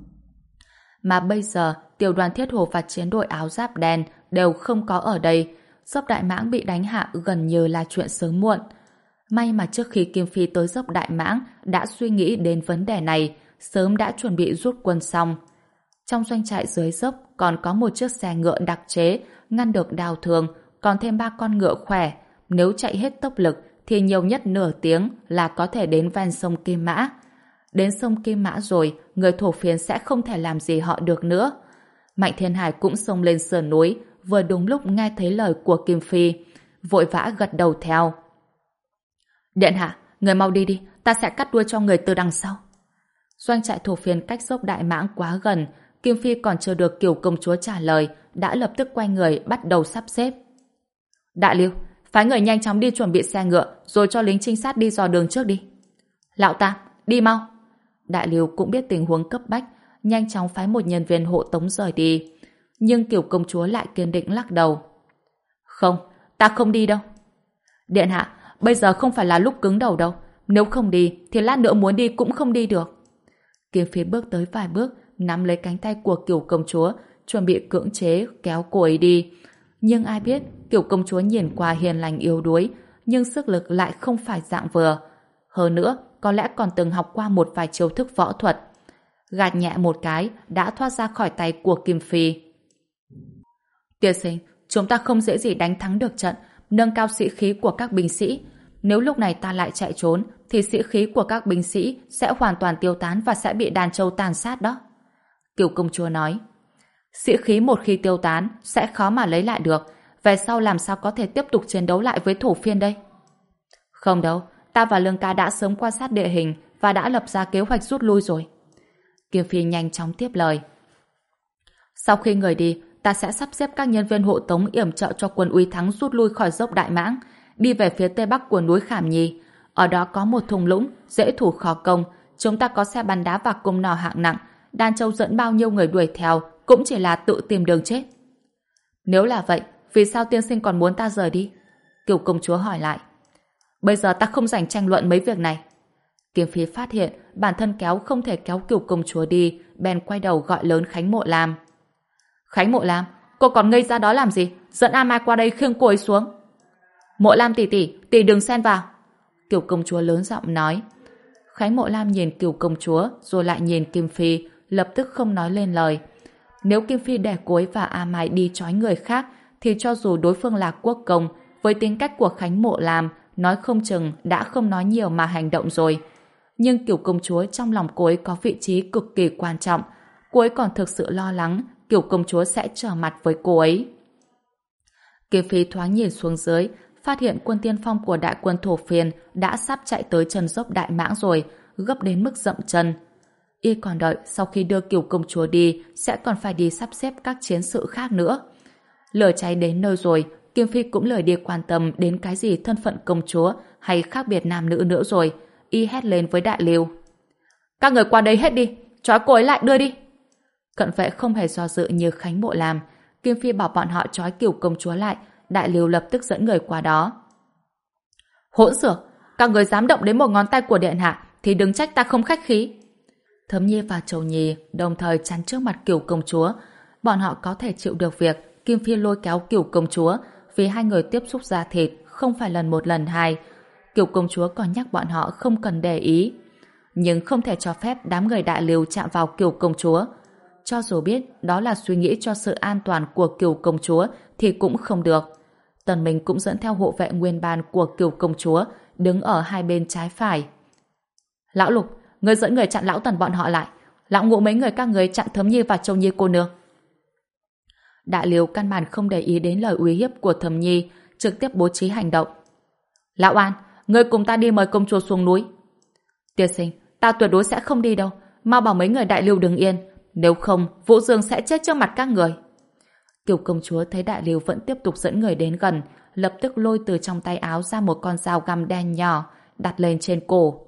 Mà bây giờ, tiểu đoàn thiết hồ và chiến đội áo giáp đen đều không có ở đây. Dốc Đại Mãng bị đánh hạ gần như là chuyện sớm muộn. May mà trước khi Kim Phi tới dốc Đại Mãng đã suy nghĩ đến vấn đề này, sớm đã chuẩn bị rút quân xong. Trong doanh trại dưới dốc còn có một chiếc xe ngựa đặc chế, ngăn được đào thường, còn thêm ba con ngựa khỏe. Nếu chạy hết tốc lực thì nhiều nhất nửa tiếng là có thể đến ven sông Kim Mã. Đến sông Kim Mã rồi, người thổ phiến sẽ không thể làm gì họ được nữa. Mạnh Thiên Hải cũng xông lên sườn núi, vừa đúng lúc nghe thấy lời của Kim Phi, vội vã gật đầu theo. Điện hạ, người mau đi đi, ta sẽ cắt đuôi cho người từ đằng sau. Doanh trại thổ phiến cách dốc Đại Mãng quá gần, Kim Phi còn chưa được Kiều công chúa trả lời, đã lập tức quay người bắt đầu sắp xếp. Đại Lưu, phái người nhanh chóng đi chuẩn bị xe ngựa, rồi cho lính trinh sát đi dò đường trước đi. Lão Tam, đi mau. Đại Lưu cũng biết tình huống cấp bách, nhanh chóng phái một nhân viên hộ tống rời đi. Nhưng Kiều công chúa lại kiên định lắc đầu. Không, ta không đi đâu. Điện hạ, bây giờ không phải là lúc cứng đầu đâu. Nếu không đi, thì lát nữa muốn đi cũng không đi được. Kim Phi bước tới vài bước, nắm lấy cánh tay của Kiều công chúa, chuẩn bị cưỡng chế kéo cô ấy đi. Nhưng ai biết, Kiều công chúa nhìn qua hiền lành yếu đuối, nhưng sức lực lại không phải dạng vừa. Hơn nữa, có lẽ còn từng học qua một vài chiêu thức võ thuật. Gạt nhẹ một cái, đã thoát ra khỏi tay của Kim Phi. Tiên sinh, chúng ta không dễ gì đánh thắng được trận, nâng cao sĩ khí của các binh sĩ. Nếu lúc này ta lại chạy trốn, thì sĩ khí của các binh sĩ sẽ hoàn toàn tiêu tán và sẽ bị đàn châu tàn sát đó. Kiều công chúa nói. Sĩ khí một khi tiêu tán, sẽ khó mà lấy lại được. Về sau làm sao có thể tiếp tục chiến đấu lại với thổ phiên đây? Không đâu, ta và Lương ca đã sớm quan sát địa hình và đã lập ra kế hoạch rút lui rồi. Kim Phi nhanh chóng tiếp lời. Sau khi người đi, ta sẽ sắp xếp các nhân viên hộ tống yểm trợ cho quân Uy Thắng rút lui khỏi dốc Đại Mãng, đi về phía tây bắc của núi Khảm Nhi. Ở đó có một thung lũng, dễ thủ khó công. Chúng ta có xe bắn đá và cung nỏ hạng nặng. Đan Châu dẫn bao nhiêu người đuổi theo cũng chỉ là tự tìm đường chết. Nếu là vậy, vì sao tiên sinh còn muốn ta rời đi? Kiều công chúa hỏi lại. Bây giờ ta không rảnh tranh luận mấy việc này. Kim Phi phát hiện bản thân kéo không thể kéo Kiều công chúa đi, bèn quay đầu gọi lớn Khánh Mộ Lam. Khánh Mộ Lam, cô còn ngây ra đó làm gì? Dẫn A Mai qua đây khiêng cô ấy xuống. Mộ Lam tỷ tỷ, tỷ đừng xen vào. Kiều công chúa lớn giọng nói. Khánh Mộ Lam nhìn Kiều công chúa rồi lại nhìn Kim Phi, lập tức không nói lên lời. Nếu Kim Phi để cô ấy và A Mai đi trói người khác, thì cho dù đối phương là quốc công, với tính cách của Khánh Mộ Lam, nói không chừng đã không nói nhiều mà hành động rồi. Nhưng Kiều công chúa trong lòng cô ấy có vị trí cực kỳ quan trọng. Cô ấy còn thực sự lo lắng Kiều công chúa sẽ trở mặt với cô ấy. Kim Phi thoáng nhìn xuống dưới, phát hiện quân tiên phong của đại quân thổ phiên đã sắp chạy tới chân dốc Đại Mãng rồi, gấp đến mức dậm chân. Y còn đợi sau khi đưa Kiều công chúa đi sẽ còn phải đi sắp xếp các chiến sự khác nữa. Lửa cháy đến nơi rồi, Kim Phi cũng lười đi quan tâm đến cái gì thân phận công chúa hay khác biệt nam nữ nữa rồi. Y hét lên với Đại Lưu. Các người qua đây hết đi, trói cô ấy lại đưa đi. Cận vệ không hề do dự như Khánh Mộ làm. Kim Phi bảo bọn họ trói Kiều công chúa lại. Đại Lưu lập tức dẫn người qua đó. Hỗn xược, các người dám động đến một ngón tay của điện hạ thì đừng trách ta không khách khí. Thấm Nhi và Trầu Nhi đồng thời chắn trước mặt Kiều công chúa. Bọn họ có thể chịu được việc Kim Phi lôi kéo Kiều công chúa, vì hai người tiếp xúc da thịt không phải lần một lần hai. Kiều công chúa còn nhắc bọn họ không cần để ý, nhưng không thể cho phép đám người Đại Lưu chạm vào Kiều công chúa. Cho dù biết đó là suy nghĩ cho sự an toàn của Kiều công chúa thì cũng không được. Tần Minh cũng dẫn theo hộ vệ nguyên ban của Kiều công chúa, đứng ở hai bên trái phải. Lão Lục, ngươi dẫn người chặn lão Tần bọn họ lại. Lão Ngũ mấy người các người chặn Thấm Nhi và Châu Nhi cô nương. Đại Liêu căn bản không để ý đến lời uy hiếp của Thấm Nhi, trực tiếp bố trí hành động. Lão An, ngươi cùng ta đi mời công chúa xuống núi. Tiên sinh, ta tuyệt đối sẽ không đi đâu. Mau bảo mấy người Đại Liêu đừng yên, nếu không Vũ Dương sẽ chết trước mặt các người. Kiều công chúa thấy Đại Liêu vẫn tiếp tục dẫn người đến gần, lập tức lôi từ trong tay áo ra một con dao găm đen nhỏ, đặt lên trên cổ.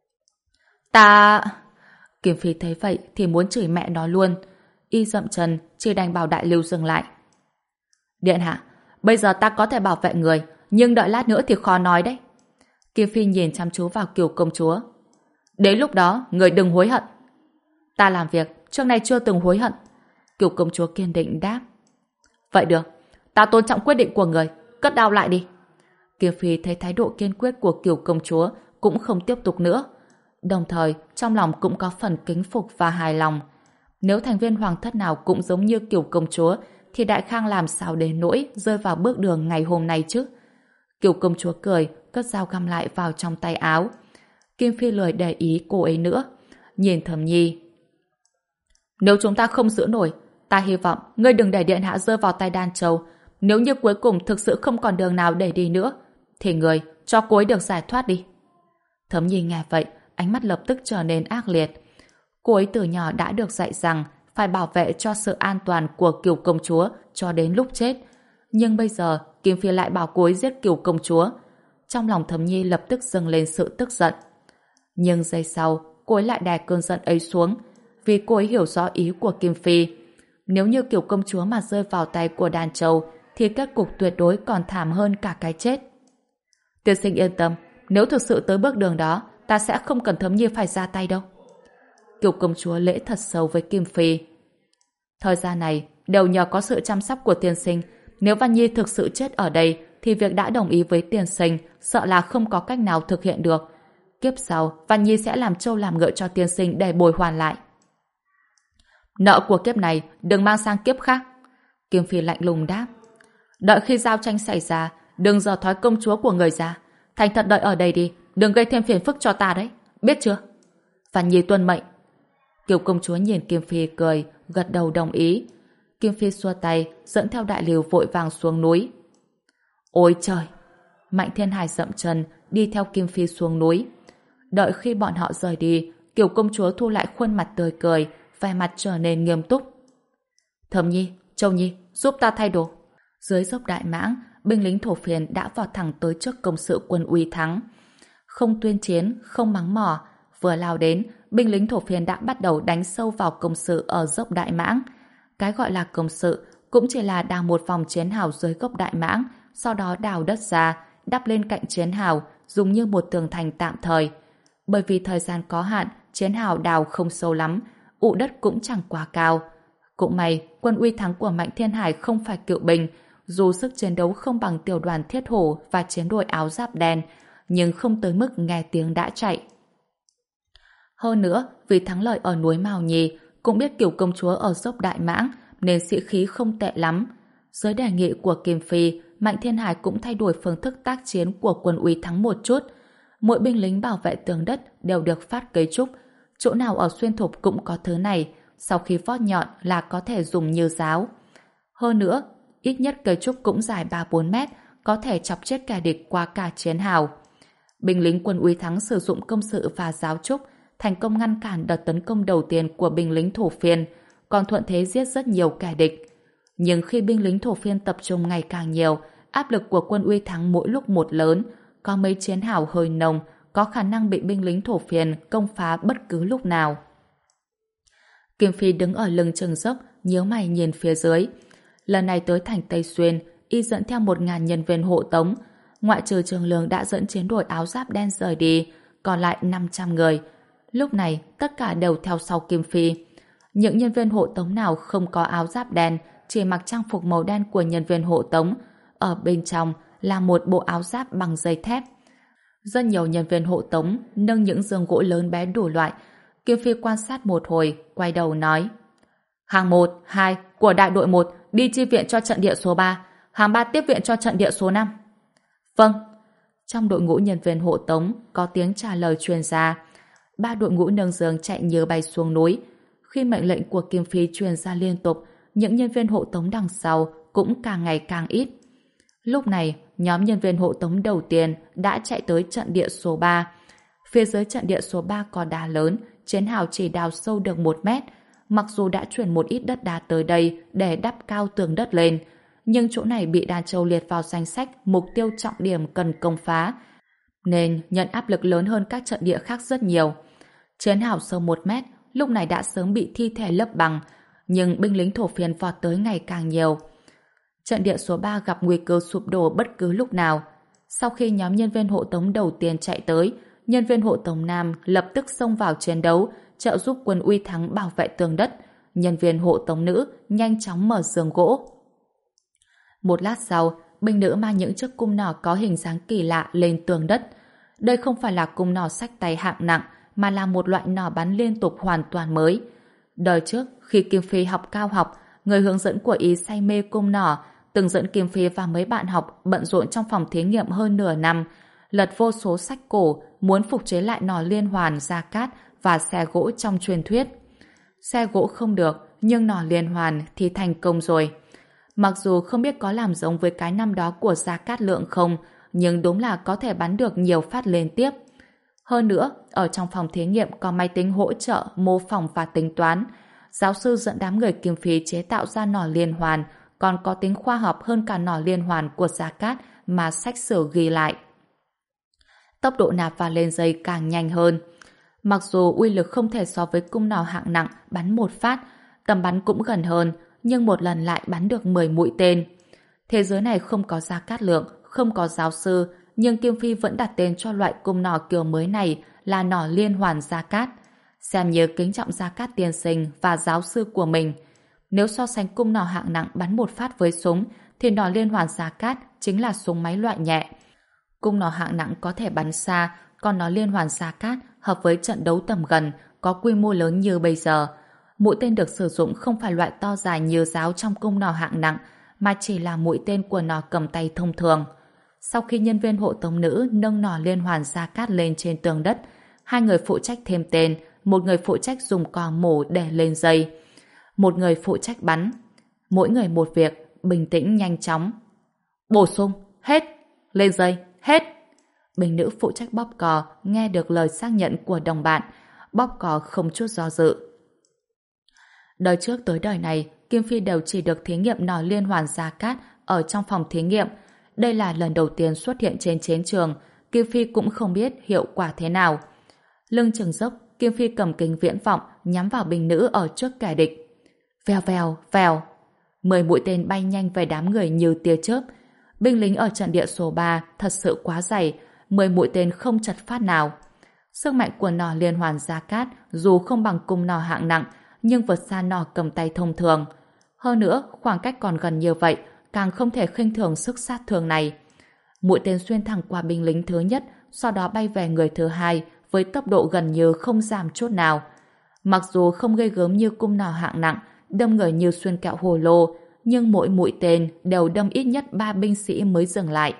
Ta... Kim Phi thấy vậy thì muốn chửi mẹ nó luôn. Y dậm chân, chỉ đành bảo Đại Lưu dừng lại. Điện hạ, bây giờ ta có thể bảo vệ người, nhưng đợi lát nữa thì khó nói đấy. Kim Phi nhìn chăm chú vào Kiều công chúa. Đến lúc đó, người đừng hối hận. Ta làm việc, trước nay chưa từng hối hận. Kiều công chúa kiên định đáp. Vậy được, ta tôn trọng quyết định của người, cất đao lại đi. Kim Phi thấy thái độ kiên quyết của Kiều công chúa cũng không tiếp tục nữa. Đồng thời, trong lòng cũng có phần kính phục và hài lòng. Nếu thành viên hoàng thất nào cũng giống như Kiều công chúa, thì Đại Khang làm sao đến nỗi rơi vào bước đường ngày hôm nay chứ? Kiều công chúa cười, cất dao găm lại vào trong tay áo. Kim Phi lười để ý cô ấy nữa. nhìn Thẩm Nhi. Nếu chúng ta không giữ nổi, ta hy vọng ngươi đừng để điện hạ rơi vào tay Đan Châu. Nếu như cuối cùng thực sự không còn đường nào để đi nữa, thì người cho cô ấy được giải thoát đi. Thẩm Nhi nghe vậy, ánh mắt lập tức trở nên ác liệt. Cô ấy từ nhỏ đã được dạy rằng phải bảo vệ cho sự an toàn của Kiều công chúa cho đến lúc chết. Nhưng bây giờ, Kim Phi lại bảo cô ấy giết Kiều công chúa. Trong lòng Thẩm Nhi lập tức dâng lên sự tức giận. Nhưng giây sau, cô ấy lại đè cơn giận ấy xuống, vì cô ấy hiểu rõ ý của Kim Phi. Nếu như Kiều công chúa mà rơi vào tay của Đan Châu, thì kết cục tuyệt đối còn thảm hơn cả cái chết. Tiên sinh yên tâm, nếu thực sự tới bước đường đó, ta sẽ không cần Thẩm Nhi phải ra tay đâu. Kiều công chúa lễ thật sâu với Kim Phi. Thời gian này, đều nhờ có sự chăm sóc của tiên sinh. Nếu Văn Nhi thực sự chết ở đây, thì việc đã đồng ý với tiên sinh sợ là không có cách nào thực hiện được. Kiếp sau, Văn Nhi sẽ làm trâu làm ngựa cho tiên sinh để bồi hoàn lại. Nợ của kiếp này đừng mang sang kiếp khác. Kim Phi lạnh lùng đáp. Đợi khi giao tranh xảy ra, đừng dò thói công chúa của người ra. Thành thật đợi ở đây đi, đừng gây thêm phiền phức cho ta đấy, biết chưa? Văn Nhi tuân mệnh. Kiều công chúa nhìn Kim Phi cười, gật đầu đồng ý. Kim Phi xua tay, dẫn theo Đại Liều vội vàng xuống núi. Ôi trời! Mạnh Thiên Hải dậm chân, đi theo Kim Phi xuống núi. Đợi khi bọn họ rời đi, Kiều công chúa thu lại khuôn mặt tươi cười, vẻ mặt trở nên nghiêm túc. Thẩm Nhi, Châu Nhi, giúp ta thay đồ. Dưới dốc Đại Mãng, binh lính thổ phiền đã vọt thẳng tới trước công sự quân Uy Thắng. Không tuyên chiến, không mắng mỏ, vừa lao đến, binh lính thổ phiền đã bắt đầu đánh sâu vào công sự ở dốc Đại Mãng. Cái gọi là công sự cũng chỉ là đào một vòng chiến hào dưới gốc Đại Mãng, sau đó đào đất ra, đắp lên cạnh chiến hào, dùng như một tường thành tạm thời. Bởi vì thời gian có hạn, chiến hào đào không sâu lắm, ụ đất cũng chẳng quá cao. Cũng may, quân Uy Thắng của Mạnh Thiên Hải không phải cựu binh, dù sức chiến đấu không bằng tiểu đoàn Thiết Hổ và chiến đội áo giáp đen, nhưng không tới mức nghe tiếng đã chạy. Hơn nữa, vì thắng lợi ở núi Mào Nhì, cũng biết Kiều công chúa ở dốc Đại Mãng, nên sĩ khí không tệ lắm. Dưới đề nghị của Kim Phi, Mạnh Thiên Hải cũng thay đổi phương thức tác chiến của quân Uy Thắng một chút. Mỗi binh lính bảo vệ tường đất đều được phát cây trúc. Chỗ nào ở xuyên thục cũng có thứ này, sau khi vót nhọn là có thể dùng như giáo. Hơn nữa, ít nhất cây trúc cũng dài ba bốn mét, có thể chọc chết kẻ địch qua cả chiến hào. Binh lính quân Uy Thắng sử dụng công sự và giáo trúc, thành công ngăn cản đợt tấn công đầu tiên của binh lính thổ phiên, còn thuận thế giết rất nhiều kẻ địch. Nhưng khi binh lính thổ phiên tập trung ngày càng nhiều, áp lực của quân Uy Thắng mỗi lúc một lớn, có mấy chiến hào hơi nồng, có khả năng bị binh lính thổ phiên công phá bất cứ lúc nào. Kim Phi đứng ở lưng chừng dốc, nhíu mày nhìn phía dưới. Lần này tới thành Tây Xuyên, y dẫn theo một ngàn nhân viên hộ tống. Ngoại trừ Trường Lương đã dẫn chiến đội áo giáp đen rời đi, còn lại năm trăm người. Lúc này, tất cả đều theo sau Kim Phi. Những nhân viên hộ tống nào không có áo giáp đen, chỉ mặc trang phục màu đen của nhân viên hộ tống. Ở bên trong là một bộ áo giáp bằng dây thép. Rất nhiều nhân viên hộ tống nâng những giường gỗ lớn bé đủ loại. Kim Phi quan sát một hồi, quay đầu nói: Hàng một, hai của đại đội một đi chi viện cho trận địa số ba, hàng ba tiếp viện cho trận địa số năm. Vâng. Trong đội ngũ nhân viên hộ tống có tiếng trả lời truyền ra. Ba đội ngũ nâng giường chạy như bay xuống núi. Khi mệnh lệnh của Kim Phi truyền ra liên tục, những nhân viên hộ tống đằng sau cũng càng ngày càng ít. Lúc này, nhóm nhân viên hộ tống đầu tiên đã chạy tới trận địa số ba. Phía dưới trận địa số ba có đá lớn, chiến hào chỉ đào sâu được một mét. Mặc dù đã chuyển một ít đất đá tới đây để đắp cao tường đất lên, nhưng chỗ này bị Đan Châu liệt vào danh sách mục tiêu trọng điểm cần công phá, nên nhận áp lực lớn hơn các trận địa khác rất nhiều. Chiến hào sâu một mét, lúc này đã sớm bị thi thể lấp bằng, nhưng binh lính thổ phiên vọt tới ngày càng nhiều. Trận địa số ba gặp nguy cơ sụp đổ bất cứ lúc nào. Sau khi nhóm nhân viên hộ tống đầu tiên chạy tới, nhân viên hộ tống nam lập tức xông vào chiến đấu, trợ giúp quân Uy Thắng bảo vệ tường đất. Nhân viên hộ tống nữ nhanh chóng mở giường gỗ. Một lát sau, binh nữ mang những chiếc cung nỏ có hình dáng kỳ lạ lên tường đất. Đây không phải là cung nỏ xách tay hạng nặng, mà là một loại nỏ bắn liên tục hoàn toàn mới. Đời trước, khi Kim Phi học cao học, người hướng dẫn của ý say mê cung nỏ, từng dẫn Kim Phi và mấy bạn học bận rộn trong phòng thí nghiệm hơn nửa năm, lật vô số sách cổ, muốn phục chế lại nỏ liên hoàn Gia Cát và xe gỗ trong truyền thuyết. Xe gỗ không được, nhưng nỏ liên hoàn thì thành công rồi. Mặc dù không biết có làm giống với cái năm đó của Gia Cát Lượng không, nhưng đúng là có thể bắn được nhiều phát liên tiếp. Hơn nữa, ở trong phòng thí nghiệm có máy tính hỗ trợ, mô phỏng và tính toán. Giáo sư dẫn đám người Kim Phi chế tạo ra nỏ liên hoàn, còn có tính khoa học hơn cả nỏ liên hoàn của Gia Cát mà sách sử ghi lại. Tốc độ nạp vào lên dây càng nhanh hơn. Mặc dù uy lực không thể so với cung nỏ hạng nặng bắn một phát, tầm bắn cũng gần hơn, nhưng một lần lại bắn được mười mũi tên. Thế giới này không có Gia Cát Lượng, không có giáo sư, nhưng Kim Phi vẫn đặt tên cho loại cung nỏ kiểu mới này là nỏ liên hoàn Gia Cát, xem như kính trọng Gia Cát tiên sinh và giáo sư của mình. Nếu so sánh cung nỏ hạng nặng bắn một phát với súng, thì nỏ liên hoàn Gia Cát chính là súng máy loại nhẹ. Cung nỏ hạng nặng có thể bắn xa, còn nỏ liên hoàn Gia Cát hợp với trận đấu tầm gần, có quy mô lớn như bây giờ. Mũi tên được sử dụng không phải loại to dài như giáo trong cung nỏ hạng nặng, mà chỉ là mũi tên của nỏ cầm tay thông thường. Sau khi nhân viên hộ tống nữ nâng nỏ liên hoàn Gia Cát lên trên tường đất, hai người phụ trách thêm tên, một người phụ trách dùng cò mổ để lên dây, một người phụ trách bắn. Mỗi người một việc, bình tĩnh nhanh chóng. Bổ sung, hết, lên dây, hết. Bình nữ phụ trách bóp cò nghe được lời xác nhận của đồng bạn, bóp cò không chút do dự. Đời trước tới đời này, Kim Phi đều chỉ được thí nghiệm nỏ liên hoàn Gia Cát ở trong phòng thí nghiệm. Đây là lần đầu tiên xuất hiện trên chiến trường, Kim Phi cũng không biết hiệu quả thế nào. Lưng chừng dốc, Kim Phi cầm kính viễn vọng nhắm vào binh nữ ở trước kẻ địch. Vèo vèo, vèo. Mười mũi tên bay nhanh về đám người như tia chớp. Binh lính ở trận địa số ba thật sự quá dày, mười mũi tên không chật phát nào. Sức mạnh của nỏ liên hoàn Gia Cát dù không bằng cung nỏ hạng nặng, nhưng vượt xa nỏ cầm tay thông thường. Hơn nữa, khoảng cách còn gần như vậy, càng không thể khinh thường sức sát thương này. Mũi tên xuyên thẳng qua binh lính thứ nhất, sau đó bay về người thứ hai với tốc độ gần như không giảm chút nào. Mặc dù không ghê gớm như cung nỏ hạng nặng, đâm người như xuyên kẹo hồ lô, nhưng mỗi mũi tên đều đâm ít nhất ba binh sĩ mới dừng lại.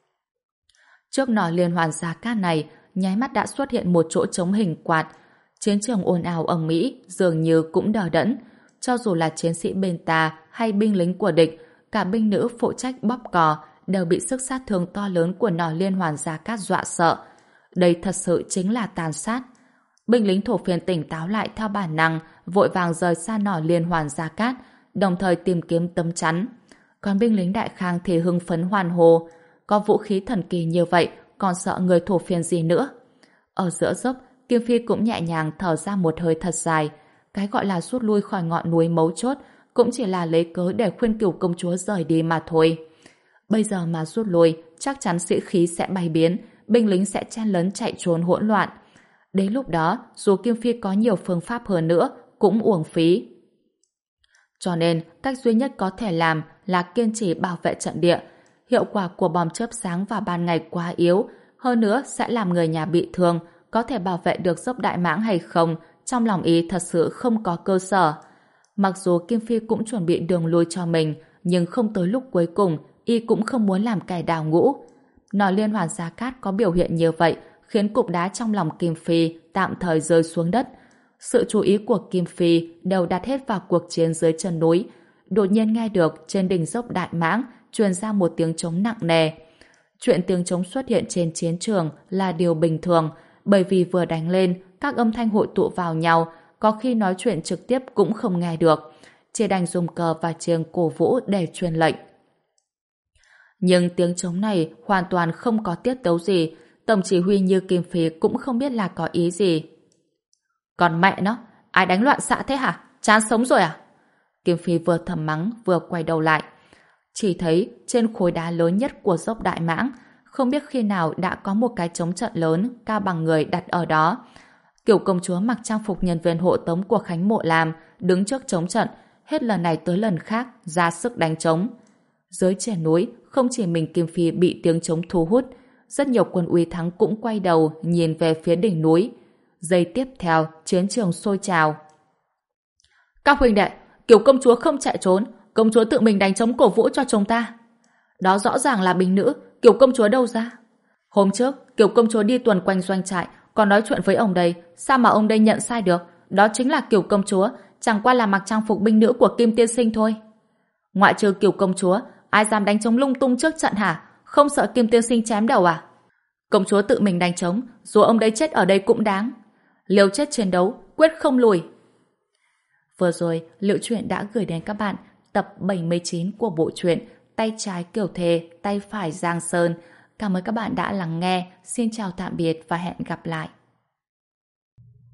Trước nỏ liên hoàn Gia Cát này, nháy mắt đã xuất hiện một chỗ trống hình quạt. Chiến trường ồn ào ầm ĩ, dường như cũng đờ đẫn. Cho dù là chiến sĩ bên ta hay binh lính của địch, cả binh nữ phụ trách bóp cò đều bị sức sát thương to lớn của nỏ liên hoàn Gia Cát dọa sợ. Đây thật sự chính là tàn sát. Binh lính thổ phiên tỉnh táo lại theo bản năng, vội vàng rời xa nỏ liên hoàn Gia Cát, đồng thời tìm kiếm tấm chắn. Còn binh lính Đại Khang thì hưng phấn hoan hô. Có vũ khí thần kỳ như vậy, còn sợ người thổ phiên gì nữa. Ở giữa dốc, Kim Phi cũng nhẹ nhàng thở ra một hơi thật dài. Cái gọi là rút lui khỏi ngọn núi mấu chốt cũng chỉ là lấy cớ để khuyên Cửu công chúa rời đi mà thôi. Bây giờ mà rút lui, chắc chắn sĩ khí sẽ bay biến, binh lính sẽ chen lấn chạy trốn hỗn loạn. Đến lúc đó, dù Kim Phi có nhiều phương pháp hơn nữa, cũng uổng phí. Cho nên, cách duy nhất có thể làm là kiên trì bảo vệ trận địa. Hiệu quả của bom chớp sáng vào ban ngày quá yếu, hơn nữa sẽ làm người nhà bị thương, có thể bảo vệ được dốc Đại Mãng hay không, trong lòng y thật sự không có cơ sở. Mặc dù Kim Phi cũng chuẩn bị đường lui cho mình, nhưng không tới lúc cuối cùng, y cũng không muốn làm kẻ đào ngũ. Nỏ liên hoàn Gia Cát có biểu hiện như vậy, khiến cục đá trong lòng Kim Phi tạm thời rơi xuống đất. Sự chú ý của Kim Phi đều đặt hết vào cuộc chiến dưới chân núi. Đột nhiên nghe được trên đỉnh dốc Đại Mãng truyền ra một tiếng trống nặng nề. Chuyện tiếng trống xuất hiện trên chiến trường là điều bình thường, bởi vì vừa đánh lên, các âm thanh hội tụ vào nhau, có khi nói chuyện trực tiếp cũng không nghe được, chỉ đành dùng cờ và chiêng cổ vũ để truyền lệnh. Nhưng tiếng trống này hoàn toàn không có tiết tấu gì, tổng chỉ huy như Kim Phi cũng không biết là có ý gì. Còn mẹ nó, ai đánh loạn xạ thế hả? Chán sống rồi à? Kim Phi vừa thầm mắng vừa quay đầu lại. Chỉ thấy trên khối đá lớn nhất của dốc Đại Mãng, không biết khi nào đã có một cái trống trận lớn cao bằng người đặt ở đó. Cửu công chúa mặc trang phục nhân viên hộ tống của Khánh Mộ Lam, đứng trước trống trận, hết lần này tới lần khác ra sức đánh trống. Dưới trên núi, không chỉ mình Kim Phi bị tiếng trống thu hút, rất nhiều quân uy thắng cũng quay đầu nhìn về phía đỉnh núi. Giây tiếp theo, chiến trường sôi trào. Các huynh đệ, Cửu công chúa không chạy trốn, công chúa tự mình đánh trống cổ vũ cho chúng ta. Đó rõ ràng là bình nữ, Cửu công chúa đâu ra? Hôm trước, Cửu công chúa đi tuần quanh doanh trại, Còn nói chuyện với ông đây, sao mà ông đây nhận sai được? Đó chính là Kiều công chúa, chẳng qua là mặc trang phục binh nữ của Kim tiên sinh thôi. Ngoại trừ Kiều công chúa, ai dám đánh trống lung tung trước trận hả? Không sợ Kim tiên sinh chém đầu à? Công chúa tự mình đánh trống, dù ông đấy chết ở đây cũng đáng. Liều chết chiến đấu, quyết không lùi. Vừa rồi, Liệu Truyện đã gửi đến các bạn tập bảy mươi chín của bộ truyện Tay trái Kiều Thề, tay phải Giang Sơn. Cảm ơn các bạn đã lắng nghe. Xin chào tạm biệt và hẹn gặp lại.